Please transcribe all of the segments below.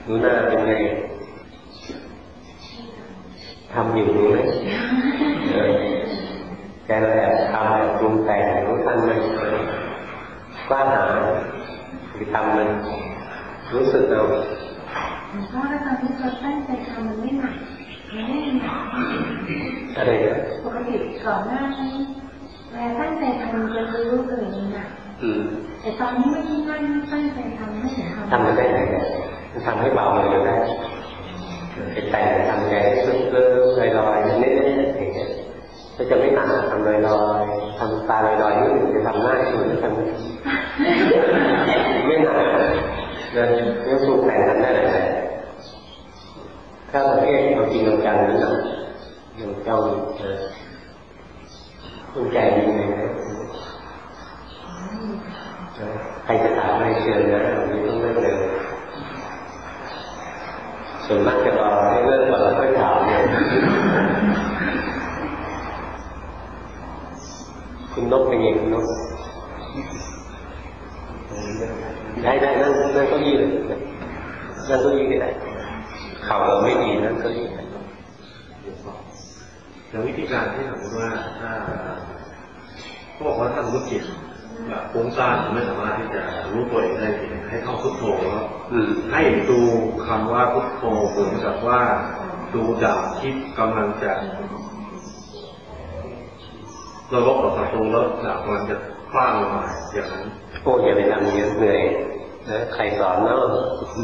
รู้หน้าเป็นไงทำอยู่รู้ไหมแกแอบทำแอบปรุงแต่งรู้ทันมันกล้าหาญหรือทำมันรู้สึกเอาเพราะว่าตอนที่เราตั้งใจทำมันไม่หนักมันไม่หนักอะไรนะปกติก่อนหน้านี้เวลาตั้งใจทำจะรู้เลยหนักแต่ตอนนี้ไม่ได้ตั้งใจทำไม่ถึงทำมันได้ไหนมันทำให้เบาเลยได้ไปแต่งทำใจเลื่อนๆลอยๆนิดๆอย่างเงี้ยก็จะไม่หนักทำลอยๆทำตาลอยๆนิดหนึ่งจะทำหน้าชวนจะทำไม่หนักเดินเรื่องปรุงแต่งทำได้เลยถ้าประเภทเราจริงเราจังนี่นะอย่างเจ้าคุณใจดีไหมใครจะถามอะไรเชิญนะวันนี้ต้องเลิกเลยส่วนมากจะรอให้เลิกก่อนแล้วค่อยถามเนี่ยคุณนกเป็นไงคุณนกได้นั่งเก้าอี้เลยนั่งเก้าอี้ก็ได้เข่าเราไม่ดีนั่งเก้าอี้แล้ววิธีการที่สมมติว่าถ้าเขาบอกว่าถ้ารู้จิตแบบฟุ้งซ่านไม่สามารถที่จะรู้ตัวเองได้ให้เข้าพุทโธแล้วให้ดูคำว่าพุทโธเหมือนกับว่าดูดาบที่กำลังจะเราลบต่อศัตรูแล้วดาบกำลังจะคว้างลงมาอย่างนั้นโอ้อย่าไปทำอย่างนี้เหนื่อยนะใครสอนเนาะ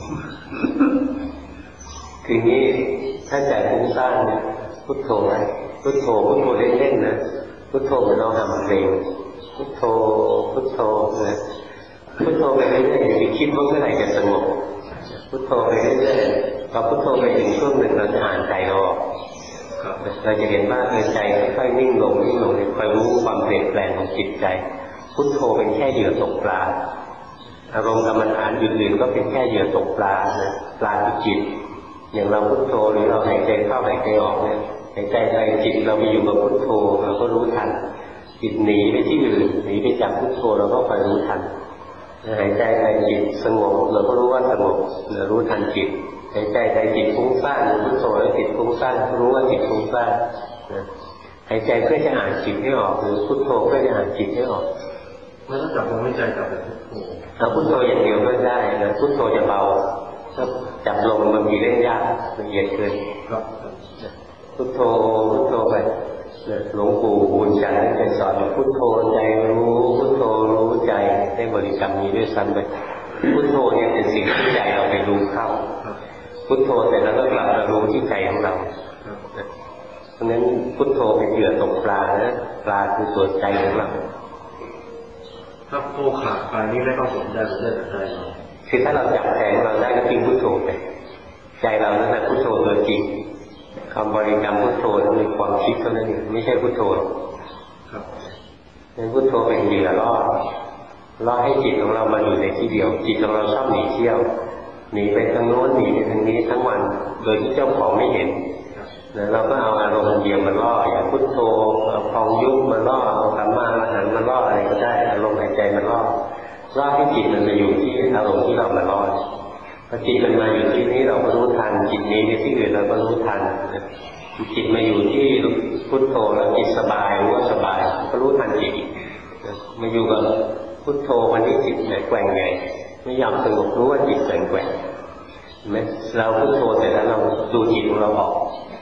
คือนี้ถ้าใจฟุ้งซ่านเนี่ยพุทโธไว้พุทโธเล่นๆนะพุทโธเหมือนเราทำเพลงพุทโธนะพุทโธไปเรื่อยๆอย่าไปคิดว่าเมื่อไหร่จะสงบพุทโธไปเรื่อยๆพอพุทโธไปถึงช่วงหนึ่งเราจะอ่านใจเราออกเราจะเห็นว่าใจค่อยๆนิ่งลงคอยรู้ความเปลี่ยนแปลงของจิตใจพุทโธเป็นแค่เหยื่อตกปลาอารมณ์กรรมฐานอื่นๆก็เป็นแค่เหยื่อตกปลานะปลาคือจิตอย่างเราพุทโธหรือเราหายใจเข้าหายใจออกเนี่ยหายใจไปจิตเราไปอยู่กับพุทโธเราก็รู้ทันจิตหนีไปที่อื่นหนีไปจากพุทโธเราก็คอยรู้ทันหายใจไปจิตสงบเราก็รู้ว่าสงบเรารู้ทันจิตหายใจไปจิตฟุ้งซ่านพุทโธแล้วจิตฟุ้งซ่านรู้ว่าจิตฟุ้งซ่านหายใจเพื่อจะอ่านจิตให้ออกหรือพุทโธเพื่อจะอ่านจิตให้ออกแล้วถ้าจับลมหายใจจับแบบพุทโธเอาพุทโธอย่างเดียวก็ได้นะพุทโธจะเบาถ้าจับลมมันมีเล่นยากละเอียดเกินพุทโธไปหลวงปู่บุญจันทร์ได้สอนพุทโธใจรู้พุทโธรู้ใจได้บริกรรมนี้ด้วยซ้ำไปพุทโธเนี่ยเป็นสิ่งที่ใจเราไปรู้เข้าพุทโธแต่แล้วก็กลับมารู้ที่ใจของเราเพราะฉะนั้นพุทโธเป็นเหยื่อตกปลานะปลาคือตัวใจของเราถ้าโธขาดไปนี่ไม่ต้องสนใจเรื่องอะไรคือถ้าเราจับใจเราได้ก็ทิ้งพุทโธไปใจเรานั่นแหละพุทโธตัวจริงคำบริกรรมพุทโธนั้นมีความคิดเท่านั้นเองไม่ใช่พุทโธครับนั้นพุทโธเป็นเหยื่อล่อให้จิตของเรามาอยู่ในที่เดียวจิตของเราชอบหนีเที่ยวหนีไปทางโน้นหนีไปทางนี้ทั้งวันโดยที่เจ้าของไม่เห็นเราก็เอาอารมณ์เดียวมาล่ออย่างพุทโธเอาพองยุบมาล่อเอาสัมมาอรหันต์มาล่ออะไรก็ได้อารมณ์หายใจมาล่อให้จิตมันมาอยู่ที่อารมณ์ที่เรามาล่อพอจิตมันมาอยู่ที่นี้เราก็รู้ทันจิตนี้ในที่อื่นเราก็รู้ทันจิตมาอยู่ที่พุทโธแล้วจิตสบายรู้ว่าสบายก็รู้ทันจิตมาอยู่กับพุทโธวันนี้จิตไหนแกว่งไงไม่ยอมสงบรู้ว่าจิตแกว่งไหมเราพุทโธเสร็จแล้วเราดูจิตของเราออก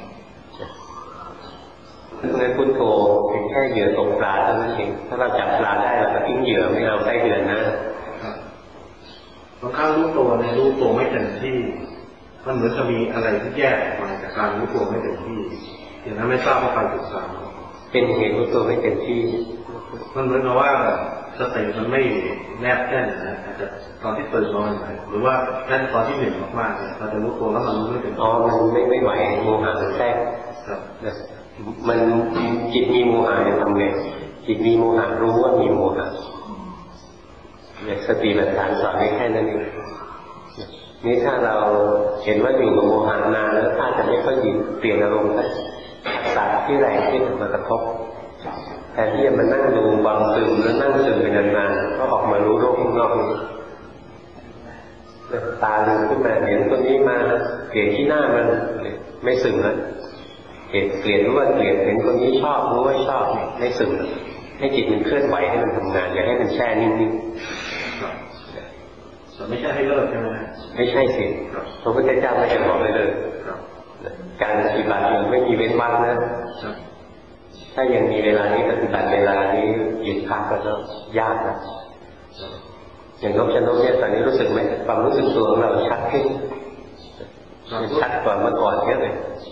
งั้นพุทโธเป็นแค่เหยื่อตกปลาเท่านั้นเองถ้าเราจับปลาได้เราก็ทิ้งเหยื่อไม่เอาไส้เดือนนะบางครั้งรู้ตัวในรู้ตัวไม่เต็มที่มันเหมือนจะมีอะไรที่แยกออกมาจากการรู้ตัวไม่เต็มที่อย่างนั้นไม่ทราบว่าการศึกษาเป็นเหตุรู้ตัวไม่เต็มที่มันเหมือนกับว่าสติมันไม่แนบแน่นนะอาจจะตอนที่ตื่นนอนหรือว่าแน่นตอนที่เหนื่อยมากๆเราจะรู้ตัวแล้วมันรู้ไม่เต็มมันไม่ไหวโมหะมันแทรกมันจิตมีโมหะทำไงจิตมีโมหะรู้ว่ามีโมหะสติปัฏฐานสอนให้แค่นั้นเองนี่ถ้าเราเห็นว่าอยู่กับโมหะนานแล้วถ้าจะไม่ค่อยดีเปลี่ยนอารมณ์ไปตัดที่แรงที่มากระทบแต่ที่จะมานั่งดูความซึมแล้วนั่งซึมไปนานๆก็ออกมารู้โลกข้างนอกนี้ตาลืมขึ้นมาเห็นตัวนี้มาเกลียดที่หน้ามันไม่สึ่งนะเกลียดรู้ว่าเกลียดเห็นคนนี้ชอบรู้ว่าชอบไม่สึ่งให้จิตมันเคลื่อนไหวให้มันทำงานอย่าให้มันแช่นิ่งๆไม่ใช่ให้เลิกใช่ไหมไม่ใช่สิพระพุทธเจ้าไม่ได้บอกให้เลิกการปฏิบัติยังไม่มีเว้นวรรคนะถ้ายังมีเวลานี้ปฏิบัติเวลานี้หยุดพักก็ต้องยากนะอย่างนกชนกเนี่ยตอนนี้รู้สึกไหมความรู้สึกตัวของเราชัดขึ้นชัดกว่าเมื่อก่อนเยอะเลย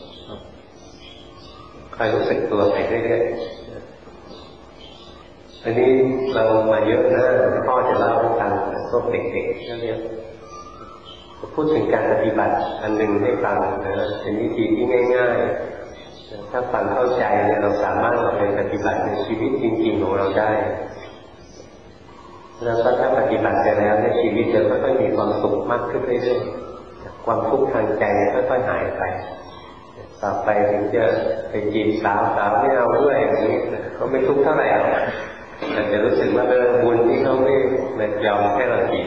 คอยรู้สึกตัวไปเรื่อยๆอันนี้เรามาเยอะนะพ่อจะเล่าให้ฟังพวกเด็กๆนั่นเองพูดถึงการปฏิบัติอันหนึ่งให้ฟังนะเป็นวิธีที่ง่ายๆถ้าฟังเข้าใจเนี่ยเราสามารถเอาไปปฏิบัติในชีวิตจริงๆของเราได้แล้วก็ถ้าปฏิบัติไปแล้วในชีวิตเราก็ค่อยมีความสุขมากขึ้นเรื่อยๆความทุกข์ทางใจค่อยๆหายไปต่อไปถึงจะไปจีบสาวไม่เอาด้วยอย่างนี้เขาไม่ทุกข์เท่าไหร่หรอกแต่จะรู้สึกว่าบุญที่เขาไม่ยอมให้เราจีบ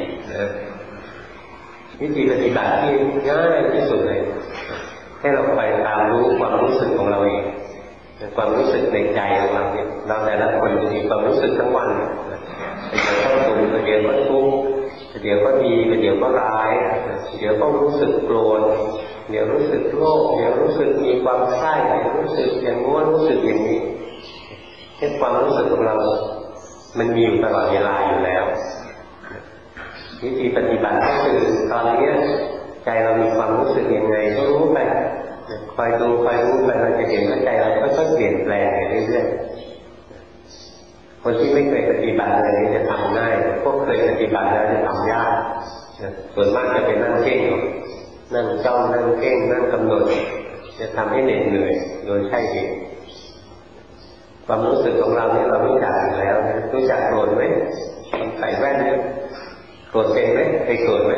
วิธีปฏิบัติที่ง่ายที่สุดเลยให้เราไปตามรู้ความรู้สึกของเราเองความรู้สึกในใจของเราเนี่ยเราแต่ละคนจะมีความรู้สึกทั้งวันเดี๋ยวก็สุขเดี๋ยวก็ทุกข์เดี๋ยวก็ดีเดี๋ยวก็ร้ายเดี๋ยวก็รู้สึกโกรธเดี๋ยวรู้สึกโลภเดี๋ยวรู้สึกมีความใคร่เดี๋ยวรู้สึกอย่างง้วนรู้สึกอย่างนี้แค่ความรู้สึกของเรามันมีอยู่ตลอดเวลาอยู่แล้ววิธีปฏิบัติก็คือตอนนี้ใจเรามีความรู้สึกยังไงก็รู้ไปคอยดูคอยรู้ไปเราจะเห็นว่าใจเราค่อยๆเปลี่ยนแปลงไปเรื่อยๆคนที่ไม่เคยปฏิบัติอะไรนี้จะทำง่ายพวกเคยปฏิบัติแล้วจะทำยากส่วนมากจะเป็นนั่งเพ่งนั่งจ้องนั่งเพ่งนั่งกำหนดจะทำให้เหน็ดเหนื่อยโดยใช่เหตุความรู้สึกของเราเนี่ยเรารู้จักอยู่แล้วรู้จักโกรธไหมใส่แว่นเนี่ยโกรธเป็นไหมเคยโกรธไหม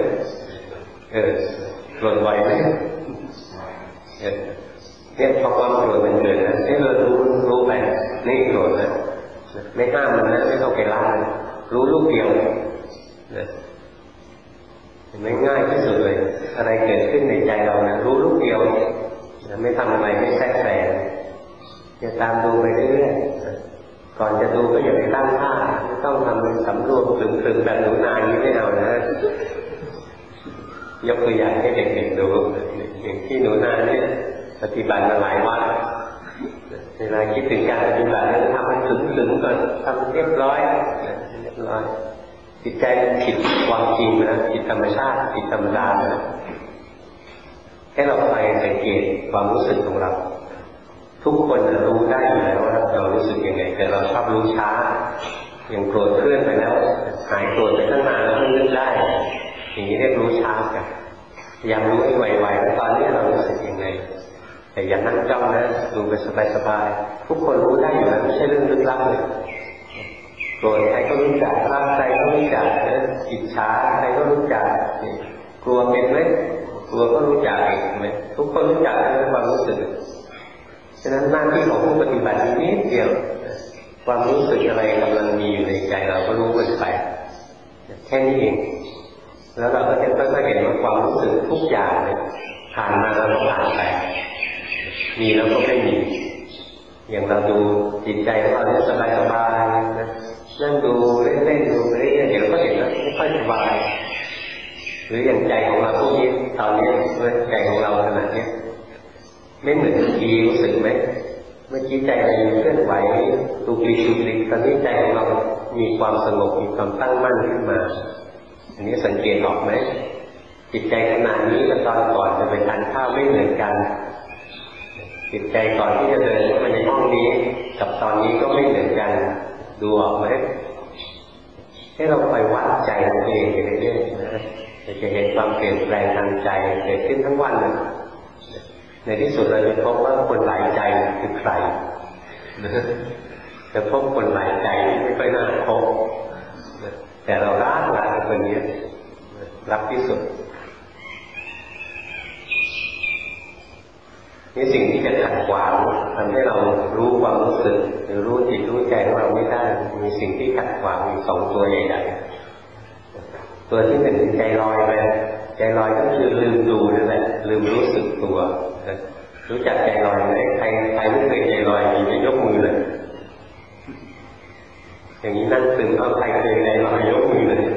โกรธบ่อยไหมเนี่ยพอความโกรธมันเกิดนะให้เรารู้ไปนี่โกรธนะไม่ห้ามมันนะไม่ต้องไปล่ารู้ลูกเดียวไม่ง่ายที่สุดเลยอะไรเกิดขึ้นในใจเรานะรู้ลูกเดียวไม่ทำอะไรไม่แทรกแซงจะตามดูไปเรื่อยๆก่อนจะดูก็อย่าไปตั้งท่าไม่ต้องทำเป็นสำรวมคลึงๆแบบหนูนาอย่างนี้ไม่เอานะยกตัวอย่างให้เด็กๆดูอย่างที่หนูนาเนี่ยปฏิบัติมาหลายวันเวลาคิดถึงการปฏิบัติแล้วทำให้ถึงก่อนทำเรียบร้อยจิตใจผิดความจริงนะผิดธรรมชาติผิดธรรมดานะให้เราไปสังเกตความรู้สึกของเราทุกคนรู้ได้อยู่แล้วว่าเรารู้สึกยังไงแต่เราชอบรู้ช้าอย่างโกรธเคลื่อนไปแล้วหายโกรธไปตั้งนานแล้วเพิ่งนึกได้อย่างนี้เรียกรู้ช้ากันพยายามรู้ให้ไวๆว่าตอนนี้เรารู้สึกยังไงแต่อย่านั่งจ้องนะดูไปสบายๆทุกคนรู้ได้อยู่แล้วไม่ใช่เรื่องลึกลับเลยโกรธใครก็รู้จักรักใครก็รู้จักอิจฉาใครก็รู้จักกลัวเป็นไหมกลัวก็รู้จักเองไหมทุกคนรู้จักในความรู้สึกฉะนั้นหน้าที่ของผู้ปฏิบัตินิดเดียวความรู้สึกอะไรกำลังมีอยู่ในใจเราก็รู้มันไปแค่นี้เองแล้วเราก็จะค่อยๆเห็นว่าความรู้สึกทุกอย่างเนี่ยผ่านมาแล้วก็ผ่านไปมีแล้วก็ไม่มีอย่างเราดูจิตใจของเราเนี่ยสบายๆนะนั่งดูเล่นๆดูไปเรื่อยๆเดี๋ยวก็เห็นว่าไม่ค่อยสบายหรืออย่างใจของเราพวกนี้ตอนนี้ใจของเราขนาดนี้ไม่เหมือนเมื่อกี้รู้สึกไหมเมื่อกี้ใจเราเคลื่อนไหวตุกติกตอนนี้ใจของเรามีความสงบมีความตั้งมั่นขึ้นมาอันนี้สังเกตออกไหมจิตใจขนาดนี้กับตอนก่อนจะไปทานข้าวไม่เหมือนกันจิตใจก่อนที่จะเดินเข้ามาในห้องนี้กับตอนนี้ก็ไม่เหมือนกันดูออกไหมให้เราไปวัดใจตัวเองไปเรื่อยๆนะจะเห็นความเปลี่ยนแปลงทางใจเกิดขึ้นทั้งวันเลยในที่สุดเราจะพบว่าคนหลายใจคือใครจะพบคนหลายใจที่ไม่ค่อยน่าพบแต่เรารักคนนี้รักที่สุดนี่สิ่งที่จะขัดขวางทำให้เรารู้ความรู้สึกหรือรู้จิตรู้ใจของเราไม่ได้มีสิ่งที่ขัดขวางอยู่สองตัวใหญ่ๆตัวที่หนึ่งใจลอยไปใจลอยก็คือลืมดูนั่นแหละลืมรู้สึกตัวรู้จักใจลอยไหมใครไม่เคยใจลอยมีไม่ยกมือเลยอย่างนี้นั่งซึมเอาใครเคยใจลอยยกมือเลย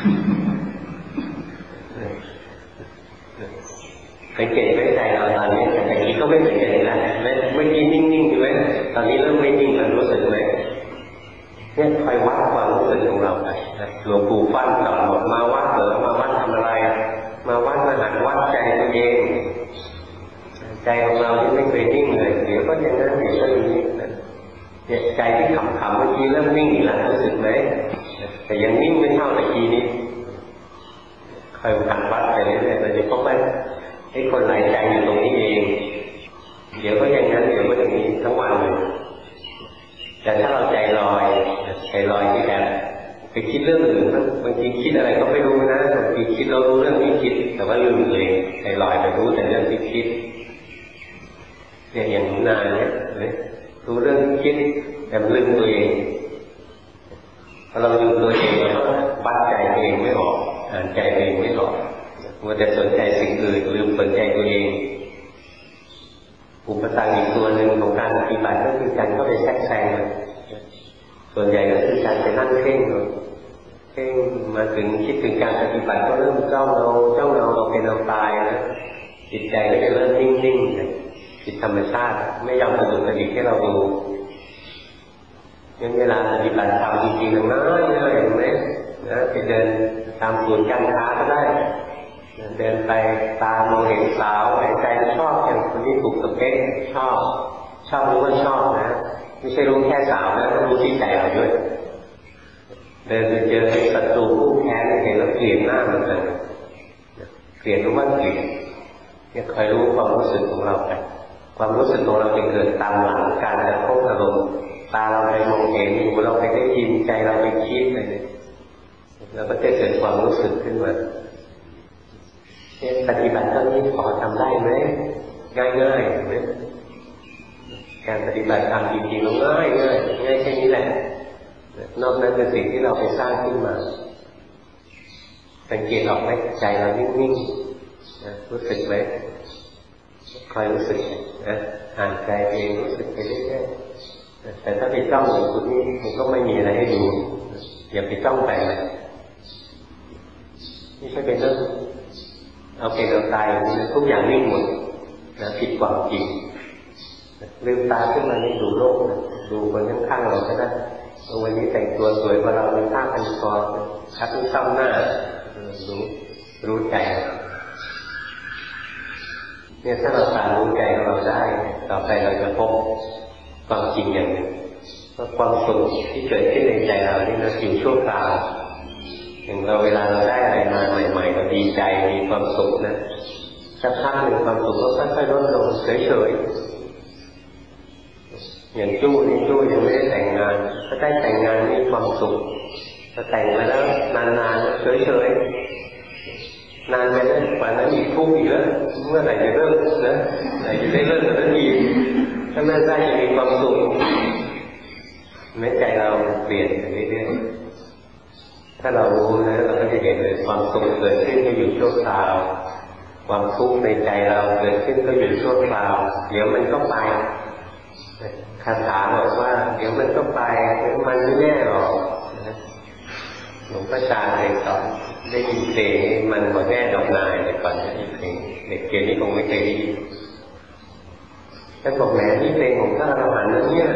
สังเกตไว้ใจเราตอนนี้แต่กี้ก็ไม่เหมือนกันนะเมื่อกี้นิ่งๆอยู่ไหมตอนนี้เริ่มไม่นิ่งแล้วรู้สึกไหมเนี่ยคอยวัดความรู้สึกของเราไปหลวงปู่ฟั่นสอนบอกมาวัดเหรอมาวัดทำอะไรมาวัดมาหัดวัดใจตัวเองใจของเราที่ไม่เคยนิ่งเลยเดี๋ยวก็อย่างนั้นเดี๋ยวก็อย่างนี้เนี่ยใจที่ขำๆเมื่อกี้เริ่มนิ่งอีกแล้วรู้สึกไหมแต่ยังนิ่งไม่เท่าตะกี้นี้คอยหัดวัดไปเรื่อยๆเราจะพบว่าไอ้คนไหลใจอยู่ตรงนี้เองเดี๋ยวก็อย่างนั้นเดี๋ยวก็อย่างนี้ทั้งวันเลยแต่ถ้าเราใจลอยที่แบบไปคิดเรื่องอื่นบางทีคิดอะไรก็ไม่รู้นะบางทีคิดเรารู้เรื่องที่คิดแต่ว่าลืมตัวเองใจลอยไปรู้แต่เรื่องที่คิดเนี่ยอย่างนานเนี่ยรู้เรื่องที่คิดแต่ลืมตัวเองพอเราลืมตัวเองเราก็วัดใจตัวเองไม่ออกอ่านใจตัวเองไม่ออกมัวแต่สนใจสิ่งอื่นลืมสนใจตัวเองอุปสรรคอีกตัวหนึ่งของการปฏิบัติก็คือการเข้าไปแทรกแซงส่วนใหญ่ก็คือการไปนั่งเพ่งมาถึงคิดถึงการปฏิบัติก็เริ่มจ้องเราเอาเป็นเอาตายนะจิตใจก็จะเริ่มนิ่งๆจิตธรรมชาติไม่ยอมกระดุกกระดิกให้เราดูงั้นเวลาปฏิบัติธรรมจริงๆง่ายๆเห็นไหมนะไปเดินตามศูนย์การค้าก็ได้เดินไปตามองเห็นสาวใจชอบอย่างคนนี้ถูกสเปคชอบรู้ว่าชอบนะไม่ใช่รู้แค่สาวนะต้องรู้ที่ใจเราด้วยเดินไปเจอศัตรูผู้แค้นเห็นแล้วเกลียดหน้ามันเลยเกลียดรู้ว่าเกลียดเนี่ยคอยรู้ความรู้สึกของเราไปความรู้สึกของเราจะเกิดตามหลังการกระทบอารมณ์ตาเราไปมองเห็นหูเราไปได้ยินใจเราไปคิดอะไรเนี่ยแล้วก็จะเกิดความรู้สึกขึ้นมาปฏิบัติเท่านี้พอทำได้ไหมง่ายไหมการปฏิบัติทำจริงๆง่ายแค่นี้แหละนอกนั้นเป็นสิ่งที่เราไปสร้างขึ้นมาสังเกตออกไหมใจเรานิ่งๆรู้สึกไหมคอยรู้สึกนะอ่านใจเองรู้สึกไปเรื่อยๆแต่ถ้าไปจ้องอยู่ตรงนี้มันก็ไม่มีอะไรให้ดูอย่าไปจ้องไปเลยนี่ใช่เป็นเรื่องเอาเป็นเอาตายทุกอย่างนิ่งหมดนะผิดความจริงลืมตาขึ้นมานี่ดูโลกดูคนข้างๆเราก็ได้วันนี้แต่งตัวสวยกว่าเราเป็นผ้าพันคอชักนิ้วซ้ำหน้ารู้ใจเนี่ยถ้าเราตามรู้ใจของเราได้ต่อไปเราจะพบความจริงอย่างหนึ่งว่าความสุขที่เกิดขึ้นในใจเรานี่นะอยู่ชั่วคราวอย่างเราเวลาเราได้อะไรมาใหม่ๆเราดีใจมีความสุขนะสักพักหนึ่งความสุขก็ค่อยๆลดลงเฉยๆอย่างจู้ยังไม่ได้แต่งงานก็ได้แต่งงานมีความสุขพอแต่งมาแล้วนานๆเฉยๆนานไปแล้วกว่านั้นอีกทุกข์อีกแล้วเมื่อไหร่จะเลิกนะไหนจะได้เลิกกันสักทีถ้าไม่ได้จะมีความสุขแม้ใจเราเปลี่ยนไปเรื่อยๆถ้าเรารู้นะเราก็จะเห็นเลยความสุขเกิดขึ้นก็อยู่ชั่วคราวความทุกข์ในใจเราเกิดขึ้นก็อยู่ชั่วคราวเดี๋ยวมันก็ไปคาถาบอกว่าเดี๋ยวมันก็ไปมันไม่แน่หรอกหลวงพ่อชาเคยสอนได้ยินเพลงมันบอกแน่ดอกนายแต่ก่อนได้ยินเพลงเด็กเกณฑ์นี่คงไม่เคยได้ยินท่านบอกแหมนี่เพลงของพระอรหันต์นะเนี่ย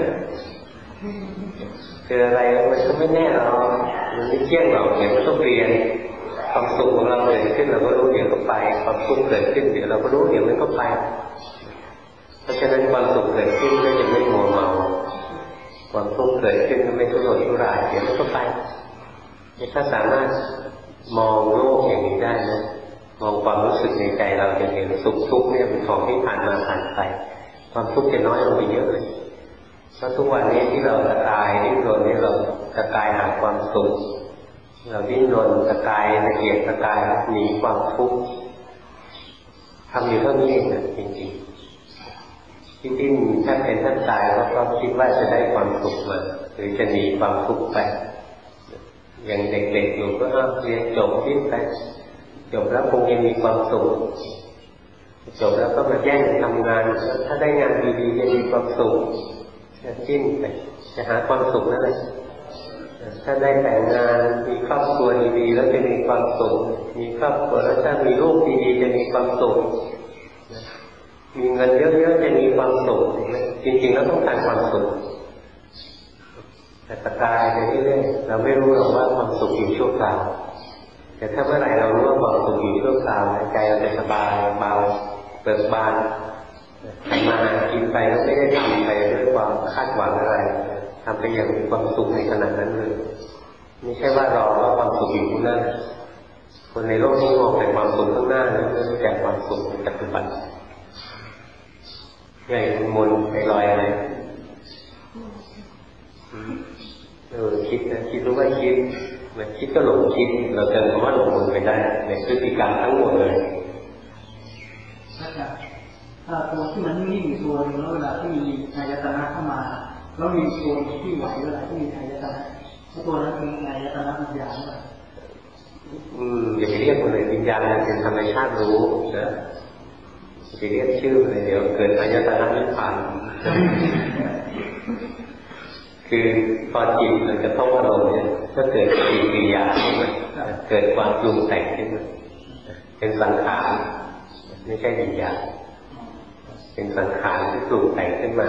เจออะไรมันก็ไม่แน่หรอกมันไม่เที่ยงหรอกเดี๋ยวมันต้องเปลี่ยนความสุขของเราเกิดขึ้นเราก็รู้เดี๋ยวก็ไปความทุกข์เกิดขึ้นเดี๋ยวเราก็รู้เดี๋ยวมันก็ไปเพราะฉะนั้นความสุขเกิดขึ้นก็จะไม่มัวเมาความทุกข์เกิดขึ้นก็ไม่ทุรนทุรายเดี๋ยวมันก็ไปถ้าสามารถมองโลกอย่างนี้ได้นะมองความรู้สึกในใจเราจะเห็นสุขทุกข์เนี่ยเป็นของที่ผ่านมาผ่านไปความทุกข์จะน้อยลงไปเยอะเลยเพราะทุกวันนี้ที่เราตะกายดิ้นรนนี่เราตะกายหาความสุขเราดิ้นรนตะกายตะเกียกตะกายหนีความทุกข์ทำอยู่เท่านี้เองนะจริงๆที่ดิ้นแทบเป็นแทบตายเพราะคิดว่าจะได้ความสุขมาหรือจะหนีความทุกข์ไปอย่างเด็กๆอยู่ก็เรียนจบคิดไปจจบแล้วคงจะมีความสุขจบแล้วก็มาแย่งทำงานถ้าได้งานดีๆจะมีความสุขจะจิ้นไปจะหาความสุขนั่นแหละถ้าได้แต่งงานมีครอบครัวดีๆแล้วจะมีความสุขมีครอบครัวแล้วถ้ามีลูกดีๆจะมีความสุขมีเงินเยอะๆจะมีความสุขจริงๆแล้วต้องการความสุขแต่ตะกายไปเรื่อยๆเราไม่รู้หรอกว่าความสุขอยู่ชั่วคราวแต่ถ้าเมื่อไหร่เรารู้ว่าความสุขอยู่ชั่วคราวใจเราจะสบายเบาเบิกบานทำมาหากินไปแล้วไม่ได้ทำไปด้วยความคาดหวังอะไรทำไปอย่างมีความสุขในขณะนั้นเลยไม่ใช่ว่ารอว่าความสุขอยู่ข้างหน้าคนในโลกที่มองแต่ความสุขข้างหน้าแล้วไม่รู้จักความสุขในปัจจุบันใหญ่มนไปลอยอะไรคิดนะคิดรู้ว่าคิดมันคิดก็หลงคิดเราเติมคำว่าหลงไปได้ในพฤติกรรมทั้งหมดเลยถ้าตัวที่มันนิ่งอยู่ตัวนึงแล้วเวลาที่มีอายตนะเข้ามาแล้วมีตัวที่ไหวเวลาที่มีอายตนะตัวนั้นเป็นอายตนะวิญญาณไหมอย่าไปเรียกมันเลยวิญญาณเป็นธรรมชาติรู้นะจะเรียกชื่อเลยเดี๋ยวเกิดอายตนะนิพพานคือพอจิตมันกระทบอารมณ์เนี่ยก็เกิดปฏิกิริยาขึ้นมาเกิดความปรุงแต่งขึ้นมาเป็นสังขารไม่ใช่วิญญาณเป็นสังขารที่ปรุงแต่งขึ้นมา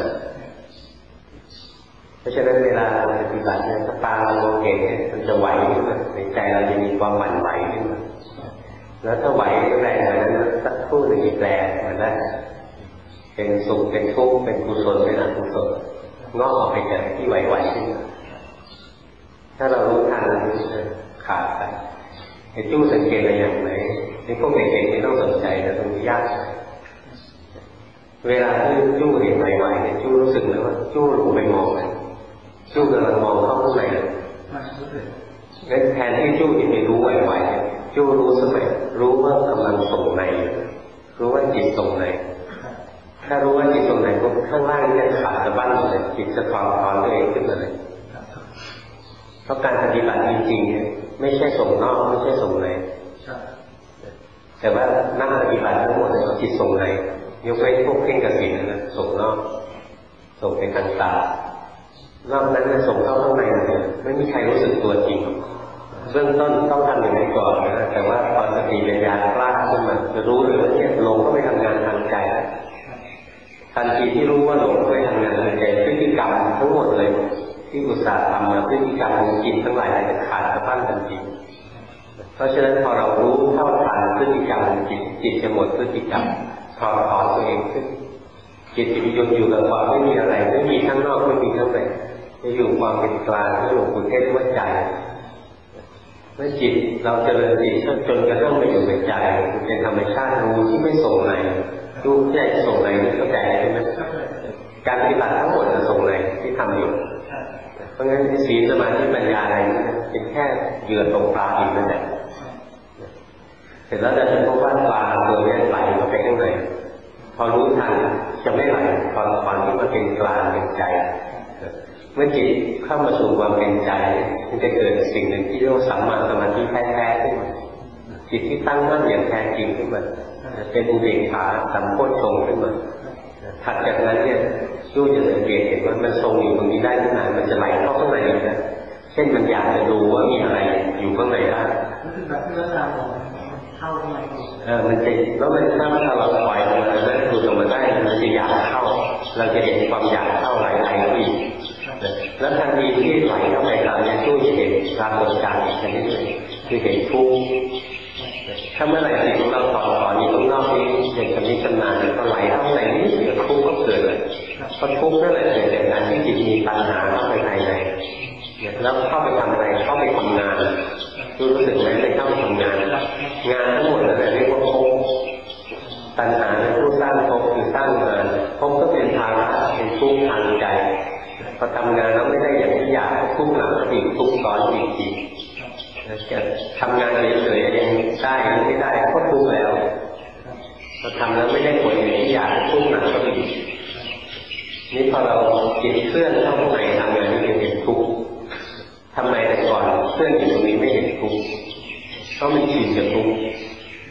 เพราะฉะนั้นเวลาปฏิบัติเนี่ยตาเรามองเห็นเนี่ยมันจะไหวขึ้นมาในใจเราจะมีความหวั่นไหวขึ้นมาแล้วถ้าไหวแรงกว่านั้นสักครู่หนึ่งแปลมันได้เป็นสุขเป็นทุกข์เป็นกุศลเป็นอกุศลงอกออกไปจากที่ไหวๆขึ้นมาถ้าเรารู้ทันขาดไปไอ้จู้สังเกตอะไรอย่างไรในพวกเด็กๆไม่ต้องสนใจนะตรงนี้ยากเวลาที่จู้เห็นไหวๆเนี่ยจู้รู้สึกไหมว่าจู้ลงไปมองจู้กำลังมองเข้าข้างในงั้นแทนที่จู้จะไปรู้ไหวๆจู้รู้สมัยรู้ว่ากำลังส่งในรู้ว่าจิตส่งในถ้ารู้ว่าจิตส่งในพวกข้างล่างเนี่ยขาดสะบั้นเลยจิตจะถอนตัวเองขึ้นมาเลยเพราะการปฏิบัติจริงๆเนี่ยไม่ใช่ส่งนอกไม่ใช่ส่งในแต่ว่านักปฏิบัติทั้งหมดเนี่ยจิตส่งในยกเว้นพวกเพ่งกสิณนะส่งนอกส่งไปทางตานอกนั้นส่งเข้าข้างในเลยไม่มีใครรู้สึกตัวจริงเบื้องต้นต้องทำอย่างนี้ก่อนนะแต่ว่าพอสติปัญญากล้าขึ้นมาจะรู้เลยว่าเนี่ยลงก็ไปทำงานทางใจทันทีที่รู้ว่าหลงไปทำงานทางใจพฤติกรรมทั้งหมดเลยที่อุตส่าห์ทำมาพฤติกรรมของจิตทั้งหลายจะขาดสะบั้นทันทีเพราะฉะนั้นพอเรารู้เท่าทันพฤติกรรมของจิตจะหมดพฤติกรรมถอนตัวเองขึ้นจิตจะหยุดอยู่กับความไม่มีอะไรไม่มีข้างนอกไม่มีข้างในจะอยู่ความเป็นกลางที่หลวงปู่เทศว่าใจเมื่อจิตเราเจริญจิตจนกระทั่งไปอยู่ในใจเป็นธรรมชาติรู้ที่ไม่ส่งไหนรู้ที่จะส่งไหนเข้าใจใช่ไหมการปฏิบัติทั้งหมดจะส่งไหนที่ทำอยู่เพราะงั้นศีลสมาธิปัญญาอะไรเป็นแค่เหยื่อตกปลาอีกนั่นแหละเสร็จแล้วเราจะพบว่าปลาตัวนี้ไหลมาไปข้างในพอรู้ทันจะไม่ไหลตอนที่มันเป็นกลางเป็นใจเมื่อจิตเข้ามาสู่ความเป็นใจมันจะเกิดสิ่งหนึ่งที่เรียกว่าสัมมาสมาธิแท้ๆขึ้นมาจิตที่ตั้งมั่นอย่างแท้จริงขึ้นมาเป็นอุเบกขาสัมโพชฌงค์ขึ้นมาถัดจากนั้นเนี่ยรู้จะสังเกตเห็นว่ามันทรงอยู่ตรงนี้ได้ที่ไหนมันจะไหลเข้าข้างในนะเช่นมันอยากจะดูว่ามีอะไรอยู่ข้างในบ้างแบบที่เราเข้าข้างในมันจะแล้วมันถ้าเราปล่อยมันแล้วดูตรงมันได้มันจะอยากเข้าเราจะเห็นความอยากเข้าไหลเข้าอีกแล้วทันทีที่ไหลเข้าไปตามนี้ตู้จะเห็นปรากฏการณ์อีกชนิดหนึ่งคือเห็นทุกข์ถ้าเมื่อไหร่จิตของเราถอนอยู่ตรงนอกนี้เห็นชนิดชำนาญก็ไหลเข้าในนี้เสียทุกข์ก็เกิดเลยเพราะทุกข์นั่นแหละเกิดจากการที่จิตมีปัญหาเข้าไปภายในแล้วเข้าไปทำอะไรเข้าไปทำงานรู้สึกไหมในเข้าไปทำงานงานทั้งหมดนั่นแหละเรียกว่าภพตัณหาเป็นผู้สร้างภพคือสร้างงานภพก็เป็นภาระเป็นทุกข์ทางใจพอทำงานแล้วไม่ได้อย่างที่อยากทุกข์หนักอีกทุกข์ซ้อนอีกจะทำงานเฉยๆยังได้ไม่ได้ก็ทุกข์แล้วพอทำแล้วไม่ได้ผลอย่างที่อยากทุกข์หนักก็อีกนี่พอเราจิตเคลื่อนเข้าข้างในทำงานนี่เห็นทุกข์ทำไมแต่ก่อนเคลื่อนอยู่ตรงนี้ไม่เห็นทุกข์เพราะมันชินกับทุกข์